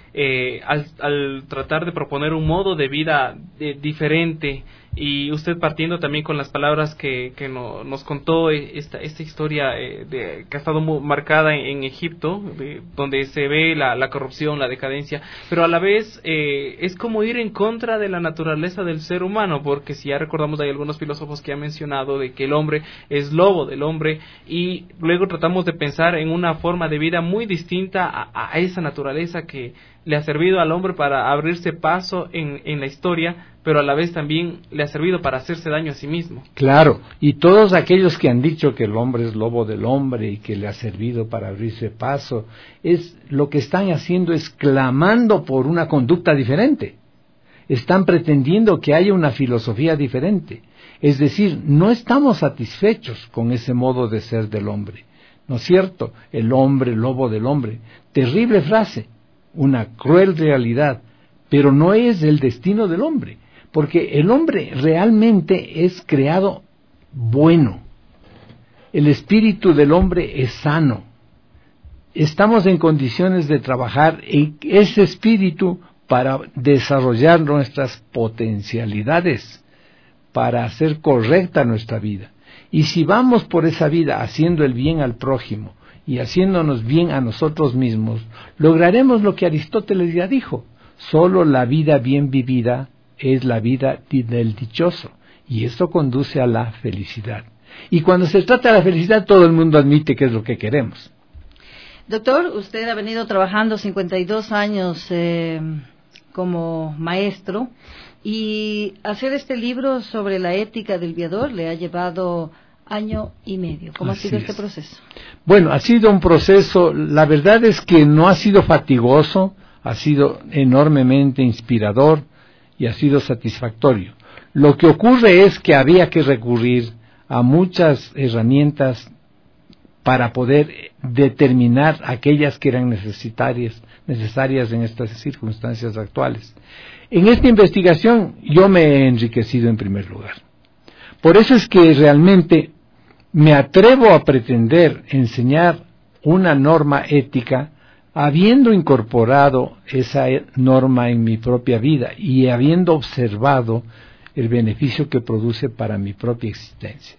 al tratar de proponer un modo de vida diferente, y usted partiendo también con las palabras que nos contó esta historia que ha estado muy marcada en Egipto, donde se ve la corrupción, la decadencia, pero a la vez es como ir en contra de la naturaleza del ser humano, porque si ya recordamos hay algunos filósofos que han mencionado de que el hombre es lobo del hombre, y luego tratamos de pensar en una forma de vida muy distinta a esa naturaleza que le ha servido al hombre para abrirse paso en la historia, pero a la vez también le ha servido para hacerse daño a sí mismo. Claro, y todos aquellos que han dicho que el hombre es lobo del hombre y que le ha servido para abrirse paso, es lo que están haciendo es clamando por una conducta diferente. Están pretendiendo que haya una filosofía diferente. Es decir, no estamos satisfechos con ese modo de ser del hombre. ¿No es cierto? El hombre, lobo del hombre. Terrible frase, una cruel realidad, pero no es el destino del hombre. Porque el hombre realmente es creado bueno. El espíritu del hombre es sano. Estamos en condiciones de trabajar en ese espíritu para desarrollar nuestras potencialidades, para hacer correcta nuestra vida. Y si vamos por esa vida haciendo el bien al prójimo y haciéndonos bien a nosotros mismos, lograremos lo que Aristóteles ya dijo: solo la vida bien vivida es la vida del dichoso, y esto conduce a la felicidad. Y cuando se trata de la felicidad, todo el mundo admite que es lo que queremos. Doctor, usted ha venido trabajando 52 años como maestro, y hacer este libro sobre la ética del viador le ha llevado año y medio. ¿Cómo ha sido este proceso? Bueno, ha sido un proceso, la verdad es que no ha sido fatigoso, ha sido enormemente inspirador y ha sido satisfactorio. Lo que ocurre es que había que recurrir a muchas herramientas para poder determinar aquellas que eran necesarias en estas circunstancias actuales. En esta investigación yo me he enriquecido en primer lugar. Por eso es que realmente me atrevo a pretender enseñar una norma ética habiendo incorporado esa norma en mi propia vida y habiendo observado el beneficio que produce para mi propia existencia.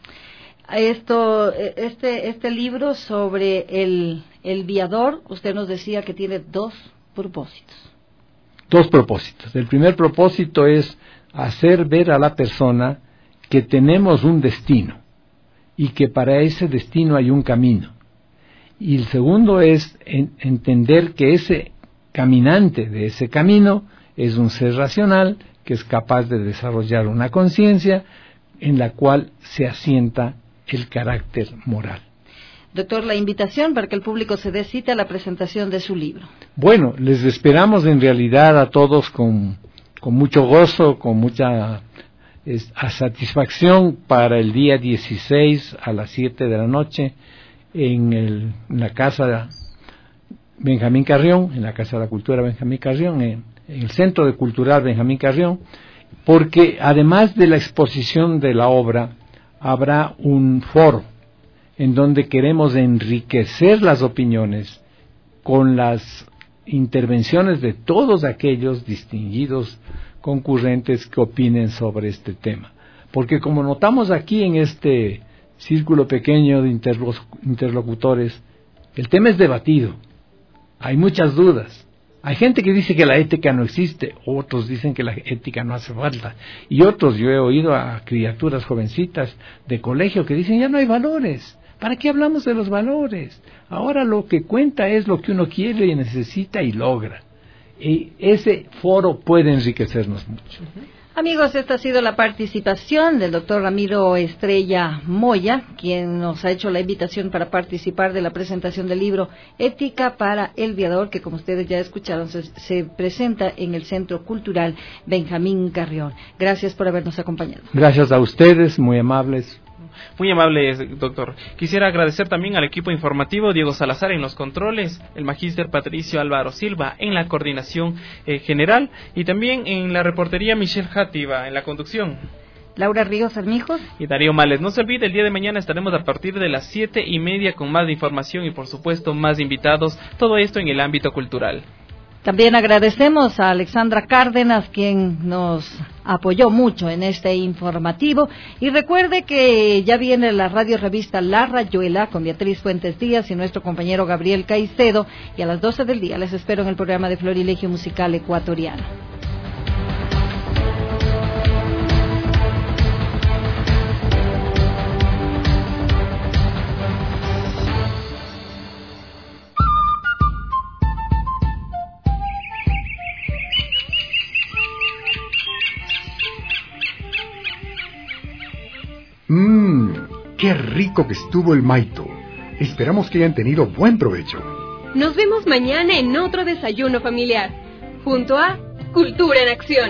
Este libro sobre el viador, usted nos decía que tiene dos propósitos. Dos propósitos. El primer propósito es hacer ver a la persona que tenemos un destino y que para ese destino hay un camino. Y el segundo es entender que ese caminante de ese camino es un ser racional que es capaz de desarrollar una conciencia en la cual se asienta el carácter moral. Doctor, la invitación para que el público se dé cita a la presentación de su libro. Bueno, les esperamos en realidad a todos con mucho gozo, con mucha satisfacción para el día 16 a las 7 de la noche en la Casa Benjamín Carrión, en la Casa de la Cultura Benjamín Carrión, en el Centro de Cultural Benjamín Carrión, porque además de la exposición de la obra, habrá un foro en donde queremos enriquecer las opiniones con las intervenciones de todos aquellos distinguidos concurrentes que opinen sobre este tema. Porque como notamos aquí en este círculo pequeño de interlocutores, el tema es debatido, hay muchas dudas. Hay gente que dice que la ética no existe, otros dicen que la ética no hace falta, y otros, yo he oído a criaturas jovencitas de colegio que dicen ya no hay valores, ¿para qué hablamos de los valores? Ahora lo que cuenta es lo que uno quiere y necesita y logra. Y ese foro puede enriquecernos mucho. Amigos, esta ha sido la participación del doctor Ramiro Estrella Moya, quien nos ha hecho la invitación para participar de la presentación del libro Ética para el Viador, que como ustedes ya escucharon, se presenta en el Centro Cultural Benjamín Carrión. Gracias por habernos acompañado. Gracias a ustedes, muy amables. Muy amable, doctor. Quisiera agradecer también al equipo informativo, Diego Salazar en los controles, el magíster Patricio Álvaro Silva en la coordinación general y también en la reportería Michelle Játiva en la conducción. Laura Ríos Armijos y Darío Males. No se olvide, el día de mañana estaremos a partir de las 7:30 con más información y por supuesto más invitados, todo esto en el ámbito cultural. También agradecemos a Alexandra Cárdenas, quien nos apoyó mucho en este informativo. Y recuerde que ya viene la radio revista La Rayuela con Beatriz Fuentes Díaz y nuestro compañero Gabriel Caicedo. Y a las 12 del día les espero en el programa de Florilegio Musical Ecuatoriano. ¡Qué rico que estuvo el maito! Esperamos que hayan tenido buen provecho. Nos vemos mañana en otro desayuno familiar, junto a Cultura en Acción.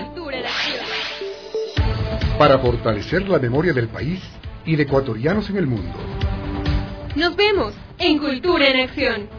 Para fortalecer la memoria del país y de ecuatorianos en el mundo. Nos vemos en Cultura en Acción.